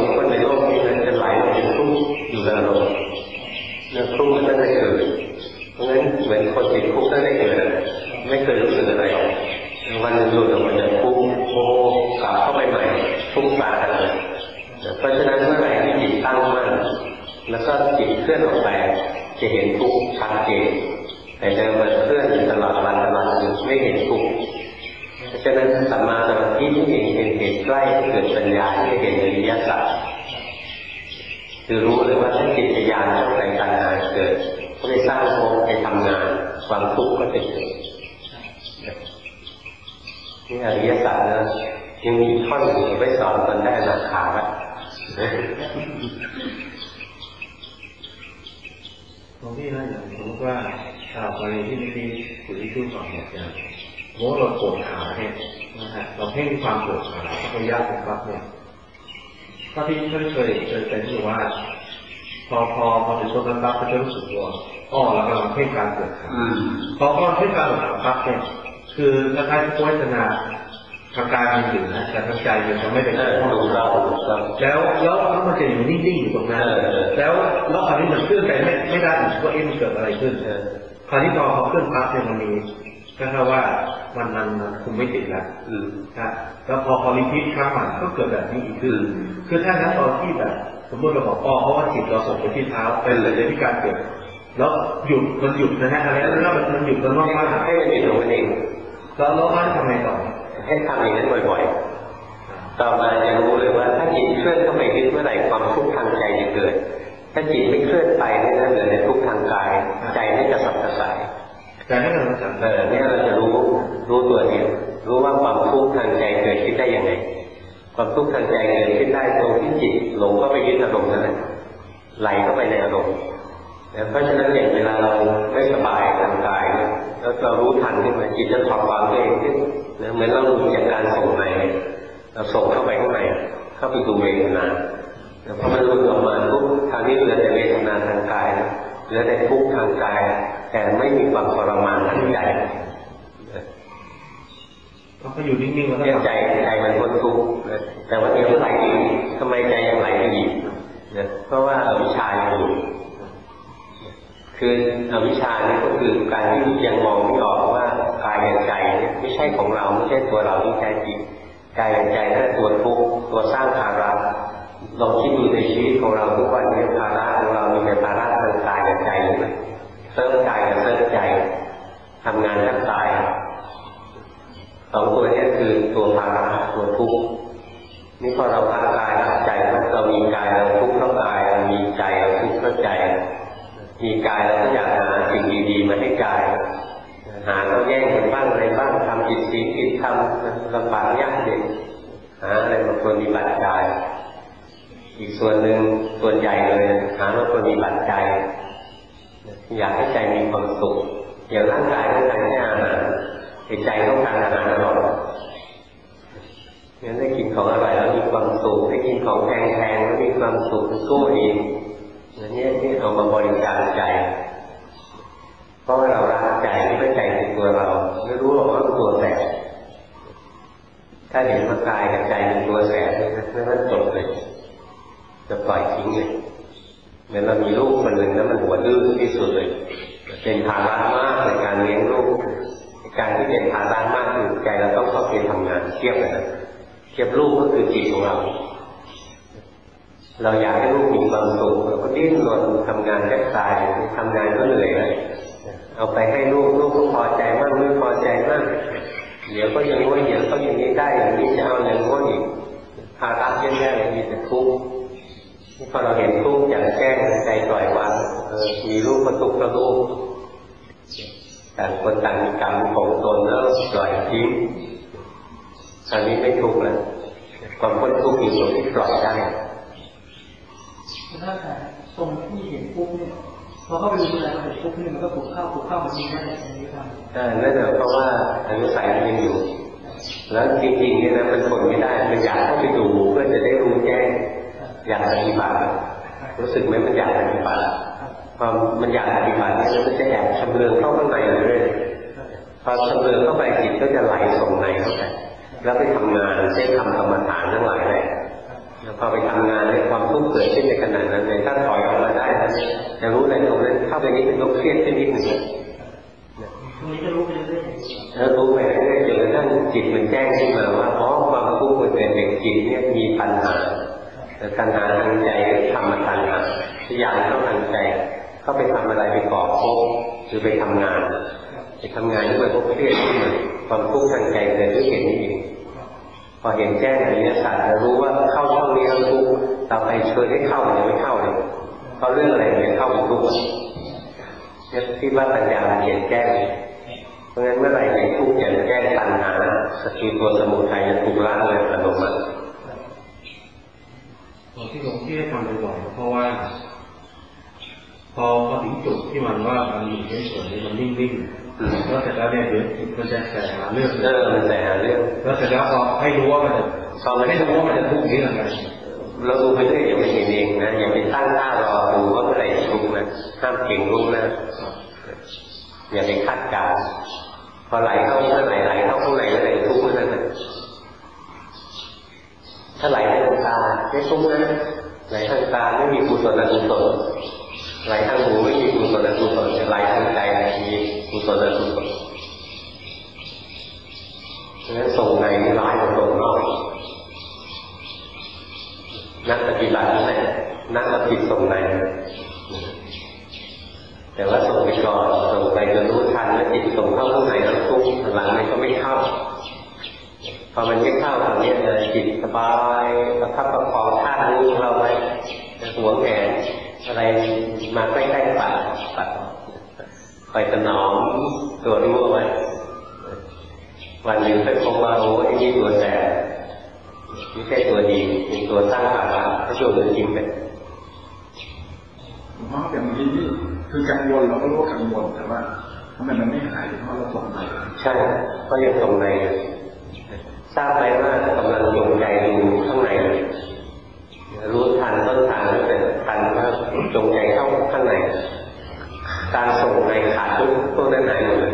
คนในโลกนี้จะไหลลงเป็นทุกข์อยู่กับอารมณ์เนี่ยทุกข์มันก็ได้เกิดเพราะงั้นเหมือนคนติดคุกได้เกิดไม่เคยรู้สึกอะไรวันหนึ่งหลุดออกมาจากคุกโอ้กลับเข้าไปใหม่ทุกข์สาหัสเพราะฉะนั้นเมื่อไหร่ที่จิตตั้งมั่นแล้วก็จิตเคลื่อนออกไปจะเห็นทุกข์ชัดเจนแต่เดิมมันเคลื่อนอยู่ตลอดวันไม่เห็นทุกข์เพราะฉะนั้นสัมมาสมาธิที่เองเป็นเหตุใกล้เกิดปัญญาที่เห็นอริยสัจคือรู้เลยว่าถ้าจิตวิญญาณของใจการงานเกิดก็ไปสร้างภพไปทำงานความทุกข์ก็จะเกิดนี่อริยสัจนะยังมีท่อนอื่นไว้สอนตอนได้อนาคาละตรงที่นั่นอย่างสมมติว่ากรณีที่ไม่ดีคุณที่พูดก่อนเนี่ยอย่างสมมติเราปวดขาเนี่ยนะฮะเราเพ่งความปวดขาพยายามเป็นปั๊บเนี่ยก็ที่เคยเป็นที่ว่าพอถึงตรงนั้นปั๊บก็จะรู้สึกว่าเรากำลังเพ่งการปวดขาพอเพ่งการปวดขาปั๊บเนี่ยคือถ้าใครพิจารณาทางกายมันอยู่นะแต่ทางใจมันจะไม่เป็นถูกต้องแล้วมันจะอยู่นิ่งๆอยู่ตรงนั้นแล้วคราวนี้มันเคลื่อนไปไม่ได้ว่ามันเกิดอะไรขึ้นคราวนี้พอเคลื่อนปั๊บเนี่ยมันมีก็แค่ว่ามันคุมไม่ติดแล้วครับแล้วพอรีพีทครั้งใหม่ก็เกิดแบบนี้อีกคือถ้างั้นตอนที่แบบสมมติเราบอกเพราะว่าจิตเราส่งไปที่เท้าเป็นเลยที่การเกิดแล้วมันหยุดนะฮะอะไรแล้วมันหยุดแล้วว่าให้มันหยุดลงเองแล้วมันทำไงต่อให้ทำอย่างนั้นบ่อยๆต่อมาจะรู้เลยว่าถ้าจิตเคลื่อนเข้าไปยึดเมื่อไหร่ความทุกข์ทางใจจะเกิดถ้าจิตไม่เคลื่อนไปนี่นั่นเหลือแต่ทุกข์ทางกายใจไม่จะสับกระส่ายแต่นี่เราจะเนี่ยเราจะรู้ตัวนี้รู้ว่าความทุกข์ทางใจเกิดขึ้นได้ยังไงความทุกข์ทางใจเกิดขึ้นได้ตรงที่จิตหลงเข้าไปยึดอารมณ์นั่นแหละไหลเข้าไปในอารมณ์เพราะฉะนั้นอย่างเวลาเราไม่สบายทางกายเนี่ยแล้วเรารู้ทันขึ้นมาจิตจะถอดวางตัวเองขึ้นเหมือนเราหลุดจากการส่งในเราส่งเข้าไปข้างในเข้าไปดูเวทนาพอมันหลุดออกมาทุกทางนี้เหลือแต่เวทนาทางกายเหลือแต่ทุกข์ทางกายแต่ไม่มีความทรมานทางใจก็อยู่นิ่งๆแล้วใจมันพ้นทุกข์แต่ว่าเดี๋ยวไหลทำไมใจยังไหลไปอีกเพราะว่าอวิชชายังอยู่คืออวิชชาเนี่ยก็คือการที่ยังมองไม่ออกว่ากายกับใจเนี่ยไม่ใช่ของเราไม่ใช่ตัวเราที่แท้จริงกายกับใจนั่นตัวทุกข์ตัวสร้างภาระลองคิดดูในชีวิตของเราทุกวันนี้ภาระของเรามีแต่ภาระทางกายกับใจเลยเสริมกายกับเสริมใจทำงานทั้งกายสองตัวนี้คือตัวภาระตัวทุกข์นี่พอเราพักกายพักใจเรามีกายเราทุกข์เพราะกายเรามีใจเราทุกข์เพราะใจมีกายเราก็อยากหาสิ่งดีๆมาให้กายหาเราแย่งกันบ้างอะไรบ้างทำผิดศีลผิดธรรมลำบากยากเย็นหาอะไรมาปฏิบัติกายอีกส่วนหนึ่งส่วนใหญ่เลยหาว่าปฏิบัติใจอยากให้ใจมีความสุขอย่างร่างกายต้องการให้อาหารใจต้องการอาหารอร่อยงั้นได้กินของอร่อยแล้วมีความสุขได้กินของแพงๆแล้วมีความสุขสู้ดีอันนี้ที่เอามาบริการใจเพราะว่าเรารักใจไม่ใจในตัวเราไม่รู้หรอกว่าตัวแสบถ้าเห็นว่ากายกับใจเป็นตัวแสบนั่นจบเลยจะปล่อยทิ้งเลยเหมือนเรามีลูกคนหนึ่งแล้วมันหัวดื้อที่สุดเลยเป็นภาระมากในการเลี้ยงลูกการที่เป็นภาระมากคือใจเราต้องเข้าไปทำงานเทียบเลยนะเทียบลูกก็คือจิตของเราอยากให้ลูกมีความสุขเราก็ดิ้นรนทำงานแทบตายทำงานก็เหนื่อยเลยเอาไปให้ลูกก็พอใจมากไม่พอใจมากเดี๋ยวก็ยังว่าเดี๋ยวก็อย่างนี้ได้อย่างนี้จะเอาอย่างโน้นอีกภาระเยอะแยะเลยมีแต่ทุกข์พอเราเห็นทุกข์อย่างแจ้งใจปล่อยวางมีลูกก็ทุกข์ก็ลูกต่างคนต่างมีกรรมของตนแล้วปล่อยทิ้งอันนี้ไม่ทุกข์เลยความพ้นทุกข์อยู่ตรงที่ปล่อยได้ถ้าแต่ตรงที่เห็นปุ๊บเนี่ยพอเข้าไปดูอะไรเราเห็นปุ๊บเนี่ยมันก็ผูกเข้ามันจริงได้อย่างนี้ครับนั่นแหละเพราะว่าอนุสัยมันยังอยู่แล้วจริงๆเนี่ยนะมันทนไม่ได้มันอยากเข้าไปดูเพื่อจะได้รู้แจ้งอยากปฏิบัติรู้สึกไหมมันอยากปฏิบัติพอมันอยากปฏิบัติเนี่ยมันจะแอบชำเลืองเข้าข้างในเลยพอชำเลืองเข้าไปจิตก็จะไหลส่งในเข้าไปแล้วไปทำงานเช่นทำกรรมฐานทั้งหลายเลยทพอไปทำงานในความทุกข์เกิดขึ้นในขณะนั้นเลยถ้าถอยออกมาได้จะรู้ในตรงนั้นเข้าไปนี้เป็นลบเครียดขึ้นนิดหนึ่งตรงนี้จะรู้ไปเรื่อยๆแล้วรู้ไปเรื่อยๆจนกระทั่งจิตมันแจ้งขึ้นมาว่าอ๋อความทุกข์มันเกิดจากจิตเนี่ยมีปัญหาตัณหาทางใจธรรมตัณหาอยากเข้าทางใจเข้าไปทำอะไรไปก่อภพหรือไปทำงานที่มันก็เครียดขึ้นมาความทุกข์ทางใจเกิดด้วยเหตุนี้เองพอเห็นแจ้งอริยสัจจะรู้ว่าเข้าช่องนี้แล้วทุกข์ต่อไปเชิญให้เข้าหรือไม่เข้าเลยเพราะเรื่องอะไรเนี่ยเข้าเป็นทุกข์เนี่ยที่ว่าปัญญาเห็นแจ้งเพราะงั้นเมื่อไหร่เห็นทุกข์เห็นแจ้งตัณหาสกิลตัวสมุทัยจะถูกละเลยอัตโนมัติที่หลวงพี่ได้ทำบ่อยๆเพราะว่าพอถึงจุดที่มันว่ามันอยู่เฉยๆมันนิ่งๆแล้วเสร็จแล้วเนี่ยเดี๋ยวมันจะแสหาเรื่องมันแสหาเรื่องแล้วเสร็จแล้วพอให้รู้ว่ามันจะให้รู้ว่ามันจะทุกข์นี่แหละไงเราดูไปเรื่อยอย่าไปเห็นเองนะอย่าไปตั้งท่ารอดูว่าเมื่อไหร่จะทุกข์นะห้ามเก่งรู้นะอย่าไปคาดการณ์พอไหลเข้าเมื่อไหลเข้าข้างในเมื่อไหร่ทุกข์เมื่อนั้นถ้าไหลทางตาไม่ทุกข์นะไหลทางตาไม่มีกุศลอกุศลไหลทางหูไม่มีกุศลอกุศลไหลทางใจมีกุศลอกุศลเพราะฉะนั้นส่งในนี่ร้ายกว่าส่งนอกนักปฏิบัตินี่แหละนักปฏิบัติส่งในแต่ว่าส่งไปก่อนส่งไปจนรู้ทันแล้วจิตส่งเข้าข้างในแล้วทุกข์หลังมันก็ไม่เข้าพอมันไม่เข้าตรงนี้จิตสบายประคับประคองธาตุรู้เราไว้หวงแหนอะไรมาใกล้ๆปัดคอยถนอมตัวรู้เอาไว้วันหนึ่งไปพบว่าโอ้ไอ้นี่ตัวแสบไม่ใช่ตัวดีเป็นตัวสร้างภาระถ้าโยนเลยจริงไปเพราะอย่างนี้คือกังวลเราก็รู้ว่ากังวลแต่ว่าทำไมมันไม่หายเพราะเราส่งในใช่ก็ยังส่งในทราบไหมว่ากำลังจงใจดูข้างในรู้ทันต้นทางแล้วแต่ทันว่าจงใจเข้าข้างในการส่งในขาดพวกนั้นหายหมดเลย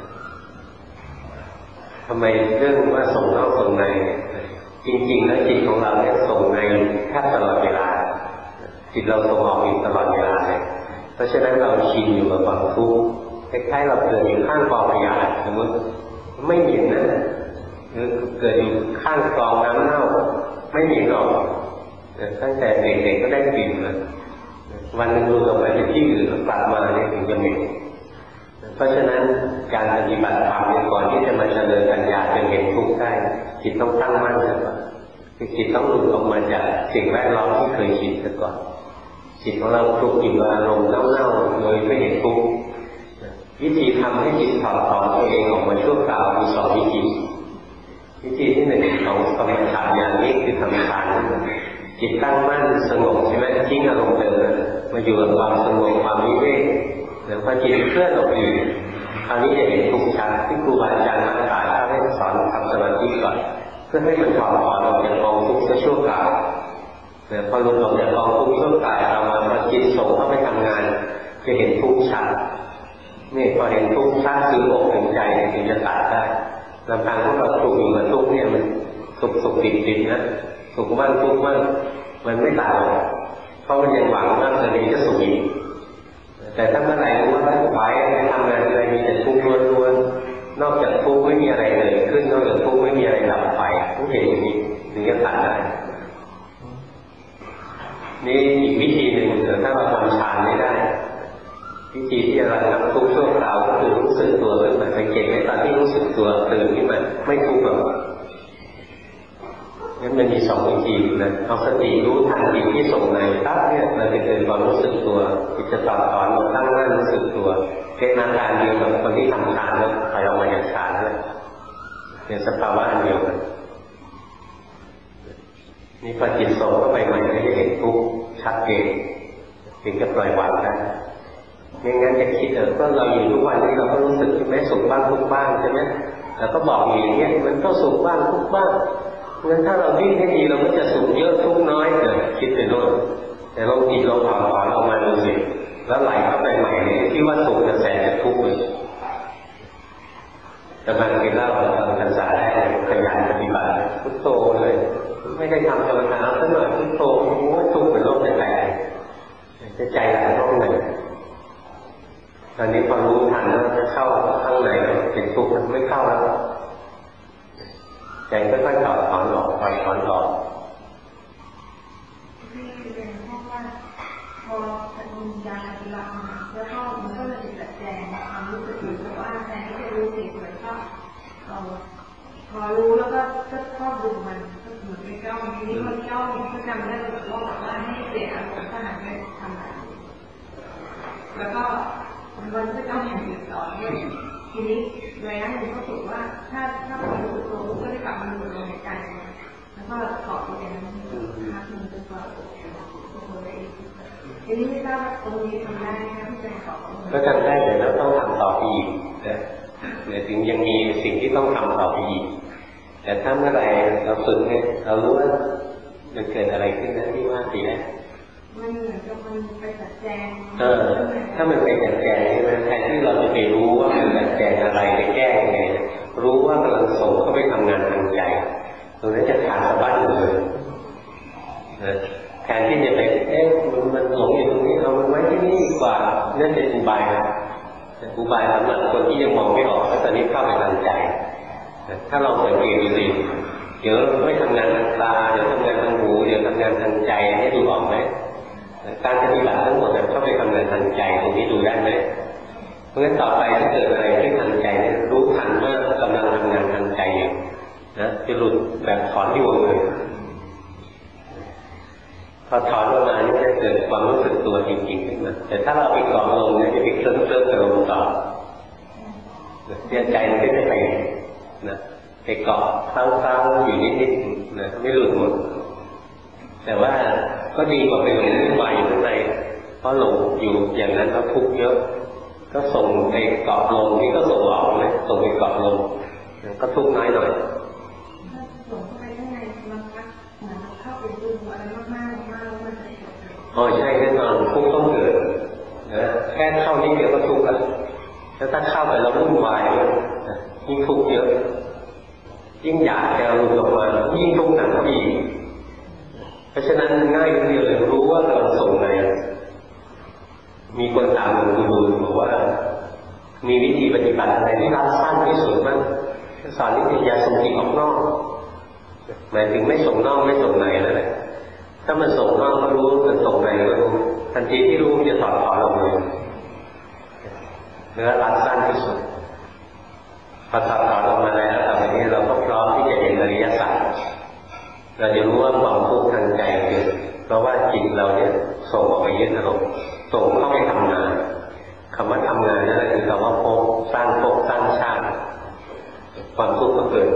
ทำไมเรื่องว่าส่งนอกส่งในจริงๆแล้วจิตของเราเนี่ยส่งในแทบตลอดเวลาจิตเราส่งออกอยู่ตลอดเวลาเลยเพราะฉะนั้นเราชินอยู่กับความทุกข์คล้ายๆเราเกิดอยู่ข้างกองขยะสมมติไม่เหม็นนะหรือเกิดอยู่ข้างกองน้ำเน่าไม่เหม็นหรอกตั้งแต่เด็กๆก็ได้กลิ่นเลยวันหนึ่งรู้ออกไปที่อื่นกลับมาเนี่ยถึงจะเหม็นเพราะฉะนั้นการปฏิบัติธรรมก่อนที่จะมาเจริญปัญญาจนเห็นทุกข์ได้จิตต้องตั้งมั่นก่อนคือจิตต้องหลุดออกมาจากสิ่งแวดล้อมที่เคยชินซะก่อนจิตของเราคลุกอยู่กับอารมณ์เน่าๆโดยไม่เห็นทุกข์วิธีทำให้จิตถอดถอนตัวเองออกมาชั่วคราวมีสองวิธีที่หนึ่งของกรรมฐานอย่างนี้คือทำฌานจิตตั้งมั่นสงบใช่ไหมทิ้งอารมณ์เดิมมาอยู่กับความสงบความวิเวกแล้วพอจิตเคลื่อนออกอยู่คราวนี้จะเห็นทุกข์ชัดที่ครูบาอาจารย์มาถ่ายให้สอนทำสมาธิก่อนเพื่อให้มันถอดถอนออกจากกองทุกข์ชั่วคราวแต่พอหลุดออกจากกองทุกข์ชั่วคราวเรามาพอจิตส่งเข้าไปทำงานจะเห็นทุกข์ชัดนี่พอเห็นทุกข์ชัดคืออกถึงใจถึงจะตัดได้ลำพังที่เราถูกอยู่กับทุกข์เนี่ยมันสุขดิบๆนะสุขบ้างทุกข์บ้างมันไม่ตัดหรอกเพราะมันยังหวังว่าจะมีจะสุขอีกแต่ถ้าเมื่อไหร่รู้ว่าถ้าไปทำงานอะไรมีแต่ทุกข์ล้วนๆนอกจากทุกข์ไม่มีอะไรเกิดขึ้นนอกจากทุกข์ไม่มีอะไรดับไปทุกเห็นอย่างนี้ถึงจะตัดได้นี่อีกวิธีหนึ่งถ้าเราทำฌานไม่ได้วิธีที่เราทำทุกข์ชั่วคราวก็คือรู้สึกตัวขึ้นมาสังเกตไหมตอนที่รู้สึกตัวตื่นขึ้นมาไม่ทุกข์หรอกงั้นมันมีสองวิธีนะเอาสติรู้ทันจิตที่ส่งในปั๊บเนี่ยเราจะเกิดความรู้สึกตัวจิตจะถอดถอนตั้งมั่นรู้สึกตัวเป็นอาการเดียวกับคนที่ทำฌานแล้วถอยออกมาจากฌานเลยเป็นสภาวะอันเดียวกันนี่พอจิตส่งเข้าไปใหม่ก็จะเห็นทุกข์ชัดเจนถึงจะปล่อยวางได้ไม่งั้นจะคิดก็เราอยู่ทุกวันนี้เราก็รู้สึกใช่ไหมสุขบ้างทุกข์บ้างใช่ไหมเราก็บอกอย่างนี้มันก็สุขบ้างทุกข์บ้างงั้นถ้าเราดิ้นให้ดีเราก็จะสุขเยอะทุกข์น้อยคิดไปโน่นแต่เราจิตเราถอนออกมาดูสิแล้วไหลเข้าไปใหม่เนี่ยที่ว่าสุขจะแสนจะทุกข์เลยแต่บางทีเราพรรษาได้ขยันปฏิบัติพุทโธเลยไม่ได้ทำกรรมฐานสักหน่อยพุทตอนนี้พอรู้ทันว่าจะเข้าข้างในเป็นทุกข์มันไม่เข้าแล้วใจค่อยๆถอนออกถอนออกพอปัญญาปฏิบัติมาแล้วก็มันก็เลยจัดแจงความรู้สึกอยู่แต่ว่าแทนที่จะรู้สิ่งเหมือนก็พอรู้แล้วก็ดูมันก็เหมือนไม่จ้องทีนี้มันจ้องก็จำได้เลยว่าให้เสียอารมณ์ขนาดไม่ทำอะไรแล้วก็มันก็จ้องอย่างอื่นต่อด้วยทีนี้ระยะหนึ่งก็ถือว่าถ้าเรารู้ตัวก็ได้กลับมาดูลมหายใจแล้วก็เกาะตัวเองพักหนึ่งจนกว่าทีนี้ไม่ทราบว่าตรงนี้ทำได้ไหมคะที่จะเกาะก็ทำได้แต่เราต้องทำต่ออีกนะเดี๋ยวถึงยังมีสิ่งที่ต้องทำต่ออีกแต่ถ้าเมื่อไหร่เราฝึกเนี่ยเรารู้ว่ามันเกิดอะไรขึ้นนะที่ว่าทีแรกมันเหมือนกับมันไปจัดแจงถ้ามันไปจัดแจงใช่ไหมแทนที่เราจะไปรู้ว่ามันจัดแจงอะไรไปแก้ยังไงรู้ว่ากำลังส่งเข้าไปทำงานทางใจตรงนั้นจะขาดสะบั้นเลยแทนที่จะไปมันหลงอยู่ตรงนี้เอามันไว้ที่นี่ดีกว่านั่นเป็นอุบายนะอุบายสำหรับคนที่ยังมองไม่ออกว่าตอนนี้เข้าไปทางใจถ้าเราสังเกตดีๆเดี๋ยวไม่ทำงานทางตาเดี๋ยวทำงานทางหูเดี๋ยวทำงานทางใจให้ดูออกไหมการปฏิบัติทั้งหมดเข้าไปทำงานทางใจตรงนี้ดูได้ไหมเพราะฉะนั้นต่อไปถ้าเกิดอะไรที่ทางใจเนี่ยรู้ทันว่ากำลังทำงานทางใจอยู่นะจะหลุดแบบถอนที่วงเลยพอถอนออกมานี่จะเกิดความรู้สึกตัวจริงๆขึ้นมาแต่ถ้าเราไปเกาะลมเนี่ยจะไปเคลิ้มกับลมต่อใจมันก็จะไปนะไปเกาะค้างๆอยู่นิดๆนะไม่หลุดหมดแต่ว่าก็ดีกว่าไปหลงวุ่นวายอยู่ข้างในเพราะหลงอยู่อย่างนั้นแล้วทุกข์เยอะก็ส่งไปเกาะลมนี่ก็ส่งออกเลยส่งไปเกาะลมก็ทุกข์น้อยหน่อยส่งเข้าไปข้างในมันเหมือนเข้าไปดูอะไรมากๆแล้วมันจะอ๋อใช่แน่นอนทุกข์ต้องเกิดนะแค่เข้านิดเดียวก็ทุกข์แล้วถ้าเข้าไปแล้ววุ่นวายยิ่งทุกข์เยอะยิ่งอยากจะหลุดออกมายิ่งทุกข์หนักเข้าอีกเพราะฉะนั้นง่ายทีเดียวเลยรู้ว่าเราส่งอะไรมีคนถามหลวงปู่ดูลบอกว่ามีวิธีปฏิบัติอะไรที่รัดสั้นที่สุดมั้งสอนวิธีอย่าส่งจิตออกนอกหมายถึงไม่ส่งนอกไม่ส่งในนั่นแหละถ้ามันส่งนอกก็รู้มันส่งในก็รู้ทันทีที่รู้จะถอดถอนออกเลยเนื้อรัดสั้นที่สุดพอถอดถอนออกมาแล้วต่อไปนี้เราก็พร้อมที่จะเห็นอริยสัจเราจะรู้ว่าความทุกข์ทางใจเกิดเพราะว่าจิตเราเนี่ยส่งออกไปยึดอารมณ์ส่งเข้าไปทำงานคำว่าทำงานนั่นคือคำว่าภพสร้างภพสร้างชาติความทุกข์ก็เกิด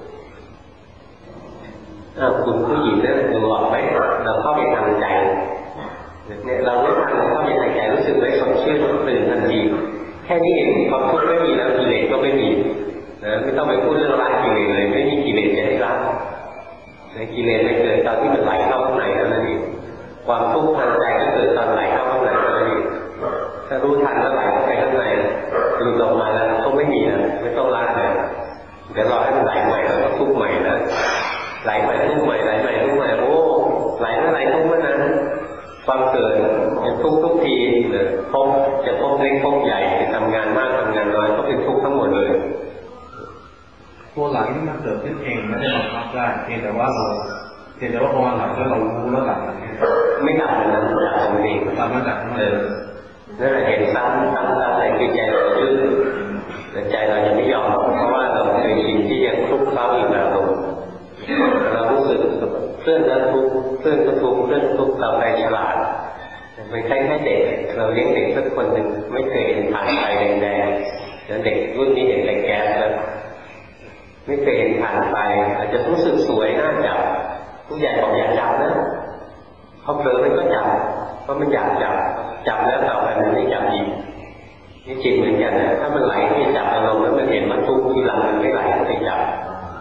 คุณผู้หญิงนั่นดูออกไหมเราเข้าไปทางใจเนี่ยเราไม่ทันเข้าไปทางใจรู้สึกไม่สดชื่นตื่นทันทีแค่นี้เองความทุกข์ไม่มีแล้วกิเลสก็ไม่มีนะไม่ต้องไปพูดเรื่องละกิเลสเลยไม่มีกิเลสจะให้ละกิเลสไม่เกิดตอนที่มันไหลเข้าข้างในนั่นเองความทุกข์ทางใจก็เกิดตอนไหลเข้าข้างในนั่นเองถ้ารู้ทันแล้วไหลเข้าไปข้างในหลุดออกมาแล้วก็ไม่มีนะไม่ต้องละเลยเดี๋ยวรอให้มันไหลใหม่แล้วก็ทุกข์ใหม่นะไหลไปทุกข์ใหม่ไหลใหม่ทุกข์ใหม่โอ้ไหลเมื่อไหร่ทุกข์เมื่อนั้นความเกิดจะทุกข์ทุกทีเลยพบจะพบเล็กพบใหญ่จะทำงานมากทำงานน้อยก็เป็นทุกข์ทั้งหมดเลยตัวหลังที่มันเกิดขึ้นเองไม่ได้บังคับได้เพียงแต่ว่าพอมันหลังแล้วเรารู้แล้วหลังไม่ดับมันนั้นดับมันเองดับมันดับนั่นแหละเห็นซ้ำอะไรคือใจเราดื้อแต่ใจเราจะไม่ยอมเพราะว่าเราเคยชินที่จะทุกข์เท้าอีกแล้วเรารู้สึกเพื่อนก็ทุกข์เพื่อนก็ทุกข์เพื่อนทุกข์เราไปฉลาดไม่ใช่แค่เด็กเราเลี้ยงเด็กสักคนหนึ่งไม่เคยเห็นผ่านไฟแดงๆแล้วเด็กรุ่นนี้เห็นแต่แก๊สแล้วไม่เคยเห็นผ่านไฟอาจจะรู้สึกสวยน่าจับผู้ใหญ่บอกอย่าจับนะพอเผลอมันก็จับเพราะมันอยากจับแล้วต่อไปมันไม่จับอีกนี่จิตเหมือนกันนะถ้ามันไหลที่จับอารมณ์แล้วมันเห็นว่าทุกข์ทีหลังมันไม่ไหลไม่จับ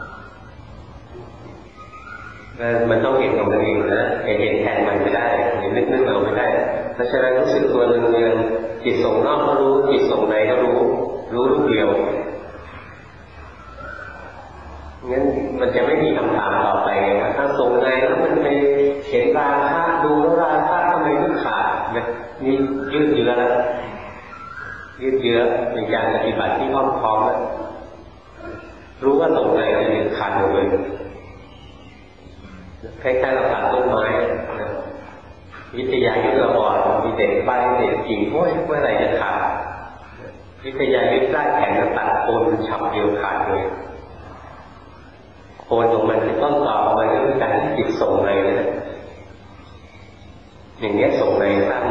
มันต้องเห็นของตัวเองนะเห็นแทนมันไม่ได้เห็นนึกเราไม่ได้เพราะฉะนั้นรู้สึกตัวเนืองๆจิตส่งนอกก็รู้จิตส่งในก็รู้ลูกเดียวงั้นมันจะไม่มีคำถามต่อไปว่าถ้าส่งในแล้วมันไปเห็นราคะดูแล้วราคะทำไมถึงขาดมียืดเยื้อแล้วยืดเยื้อเป็นการปฏิบัติที่อ้อมค้อมรู้ว่าตรงไหนจะเป็นขาดหมดเลยคล้ายๆเราตัดต้นไม้วิทยายุทธระบอดมีเด็กใบเด็กกิ่งห้วยเมื่อไหร่จะขาดวิทยายุทธได้แข็งจะตัดโคนฉับเดียวขาดเลยโคนของมันคือต้นตอมันก็คือการที่จิตส่งในเลยนะอย่างนี้ส่งในทราบไหม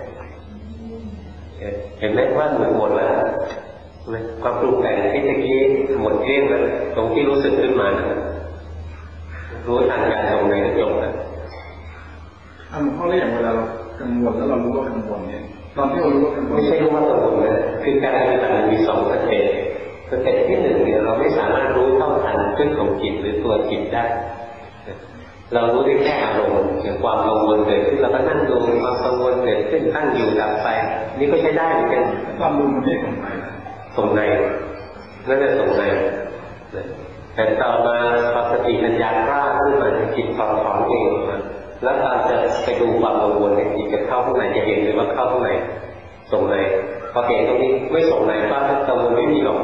เห็นไหมว่าเหมือนหมดแล้วความปรุงแต่งที่ตะกี้หมดเกลี้ยงแล้วตรงที่รู้สึกขึ้นมานะรู้ทันการส่งในจบแล้วเพราะอย่างเวลาเรากังวลแล้วเรารู้ว่ากังวลเนี่ยตอนที่เรารู้ว่ากังวลไม่ใช่รู้ว่ากังวลนะคือการปฏิบัติมันมีสองสเต็ปสเต็ปที่หนึ่งเนี่ยเราไม่สามารถรู้เท่าทันขึ้นของจิตหรือตัวจิตได้เรารู้ได้แค่อารมณ์อย่างความกังวลเกิดขึ้นเราก็นั่งดูความกังวลเกิดขึ้นตั้งอยู่ดับไปนี่ก็ใช้ได้เหมือนกันความรู้มันไม่ตรงไหนตรงในนั่นแหละตรงในแต่ต่อมาพอสติปัญญากล้าขึ้นมาจิตถอนเองแล้วตามจะไปดูความกังวลในจิตจะเข้าข้างในจะเห็นเลยว่าเข้าข้างในส่งในพอเห็นตรงนี้ไม่ส่งในก็กังวลไม่มีหรอก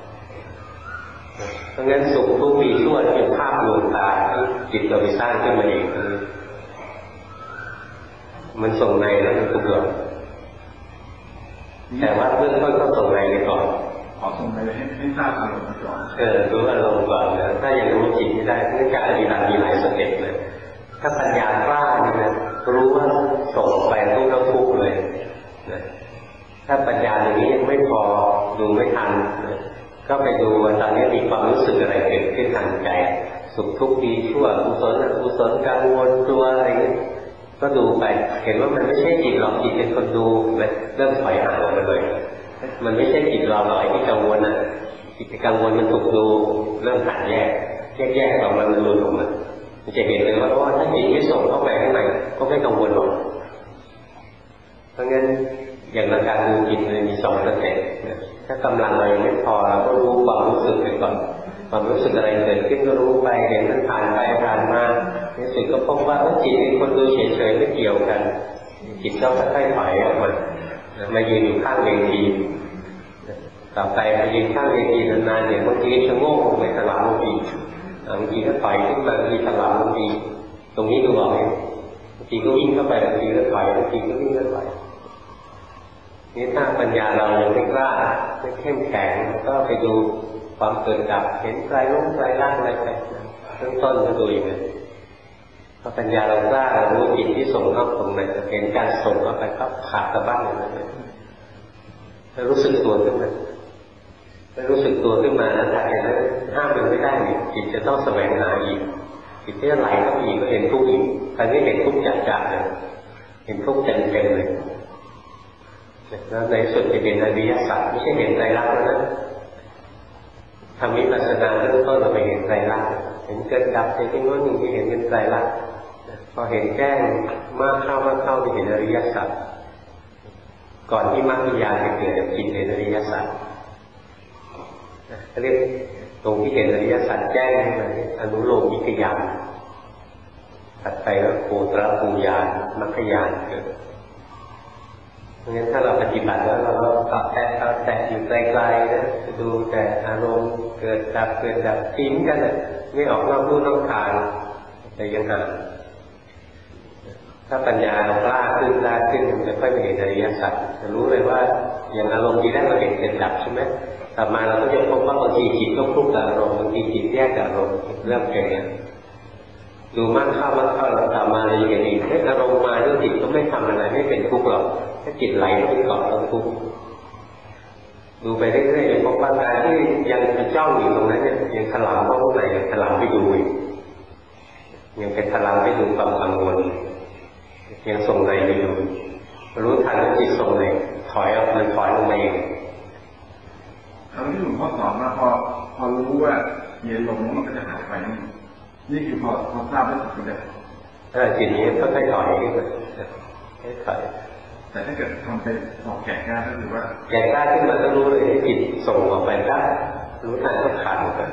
เพราะงั้นสุขทุกข์ดีชั่วเป็นภาพลวงตาที่จิตเราไปสร้างขึ้นมาเองมันส่งในแล้วมันถูกหลอกแต่ว่าเบื้องต้นก็ส่งในก่อนส่งในให้ทราบอารมณ์ก่อนรู้อารมณ์ก่อนนะถ้ายังรู้จิตไม่ได้เรื่องการปฏิบัติมีหลายสเต็ปเลยถ้าปัญญากล้าเนี่ยนะรู้ว่าส่งไปทุกข์แล้วทุกข์เลยนะถ้าปัญญาอย่างนี้ยังไม่พอดูไม่ทันนะก็ไปดูว่าตอนนี้มีความรู้สึกอะไรเกิดขึ้นทางใจสุขทุกข์ดีชั่วกุศลอกุศลกังวลกลัวอะไรก็ดูไปเห็นว่ามันไม่ใช่จิตหรอกจิตเป็นคนดูเลยเริ่มถอยห่างออกมาเลยมันไม่ใช่จิตเราหรอกที่กังวลนะจิตที่กังวลมันถูกดูเริ่มหันแยกออกมามันหลุดออกมาจะเห็นเลยว่าถ้าจิตไม่ส่งเข้าไปข้างในก็ไม่กังวลหรอกเพราะงั้นอย่างในการดูจิตมันมีสองสเต็ปถ้ากำลังเรายังไม่พอเราก็รู้ความรู้สึกไปก่อนความรู้สึกอะไรเกิดขึ้นก็รู้ไปเห็นมันผ่านไปผ่านมาในสุดก็พบว่าจิตเป็นคนดูเฉยๆไม่เกี่ยวกันจิตก็ค่อยๆถอยออกมายืนอยู่ข้างเวทีต่อไปมายืนข้างเวทีนานๆเนี่ยบางทีชะโงกไปถลำลงอีกบางทีก็ถอยขึ้นมาบางทีถลำลงอีกตรงนี้ดูออกไหมบางทีก็วิ่งเข้าไปบางทีก็ถอยบางทีก็วิ่งเข้าไปนี่ถ้าปัญญาเรายังไม่กล้าไม่เข้มแข็งก็ไปดูความเกิดดับเห็นไตรลักษณ์อะไรไปเริ่มต้นก็ดูอย่างนี้พอปัญญาเรากล้ารู้จิตที่ส่งเข้าตรงไหนเห็นการส่งเข้าไปก็ขาดสะบั้นเลยแล้วรู้สึกตัวขึ้นมาแล้วรู้สึกตัวขึ้นมาแล้วแต่แล้วห้ามมันไม่ได้จิตจะต้องแสวงหาอีกจิตจะไหลเข้าอีกก็เห็นทุกข์อีกคราวนี้เห็นทุกข์จัดๆเลยเห็นทุกข์เต็มๆเลยแล้วในสุดจะเป็นอริยสัจไม่ใช่เห็นไตรลักษณ์แล้วนะทำวิปัสสนาเริ่มต้นเราไปเห็นไตรลักษณ์เห็นเกิดดับเห็นที่โน้นที่เห็นเป็นไตรลักษณ์พอเห็นแจ้งมากเข้าไปเห็นอริยสัจก่อนที่มรรคญาณจะเกิดจิตเห็นอริยสัจเรียกตรงที่เห็นอริยสัจแจ้งขึ้นมาอนุโลมิกญาณถัดไปก็โคตรภูญาณมรรคญาณเกิดเพราะงั้นถ้าเราปฏิบัติแล้วเราก็แตะอยู่ไกลๆนะดูแต่อารมณ์เกิดดับทิ้งกันเลยไม่ออกนอกรูนอกทางแต่ยังห่างถ้าปัญญากล้าขึ้นมันจะค่อยไปเห็นอริยสัจจะรู้เลยว่าอย่างอารมณ์ที่แรกเราเห็นเกิดดับใช่ไหมต่อมาเราก็จะพบว่าบางทีจิตก็คลุกกับอารมณ์บางทีจิตแยกกับอารมณ์เริ่มเกิดเนี่ยดูมากเข้าแล้วต่อมาเราจะเห็นอีกอารมณ์มาด้วยจิตก็ไม่ทำอะไรไม่เป็นทุกข์หรอกถ้าจิตไหลไปเกาะต้องทุกข์ดูไปเรื่อยๆพบว่าการที่ยังจ้องอยู่ตรงนั้นเนี่ยยังถลำเข้าข้างในถลำไปดูยังเป็นถลำไปดูความกังวลยังส่งในไปดูรู้ทันว่าจิตส่งในถอยออกมันถอยลงมาเองแล้วที่หลวงพ่อสอนมาพอรู้ว่าเย็นลงมันก็จะหายไปนี่คือพอทราบแล้วถึงจะจิตนี้ก็ค่อยถอยขึ้นมาถอยแต่ถ้าเกิดทำไปออกแก่กล้าก็ถือว่าแก่กล้าขึ้นมาก็รู้เลยที่จิตส่งออกไปได้รู้ทันก็ขาดหมดเลย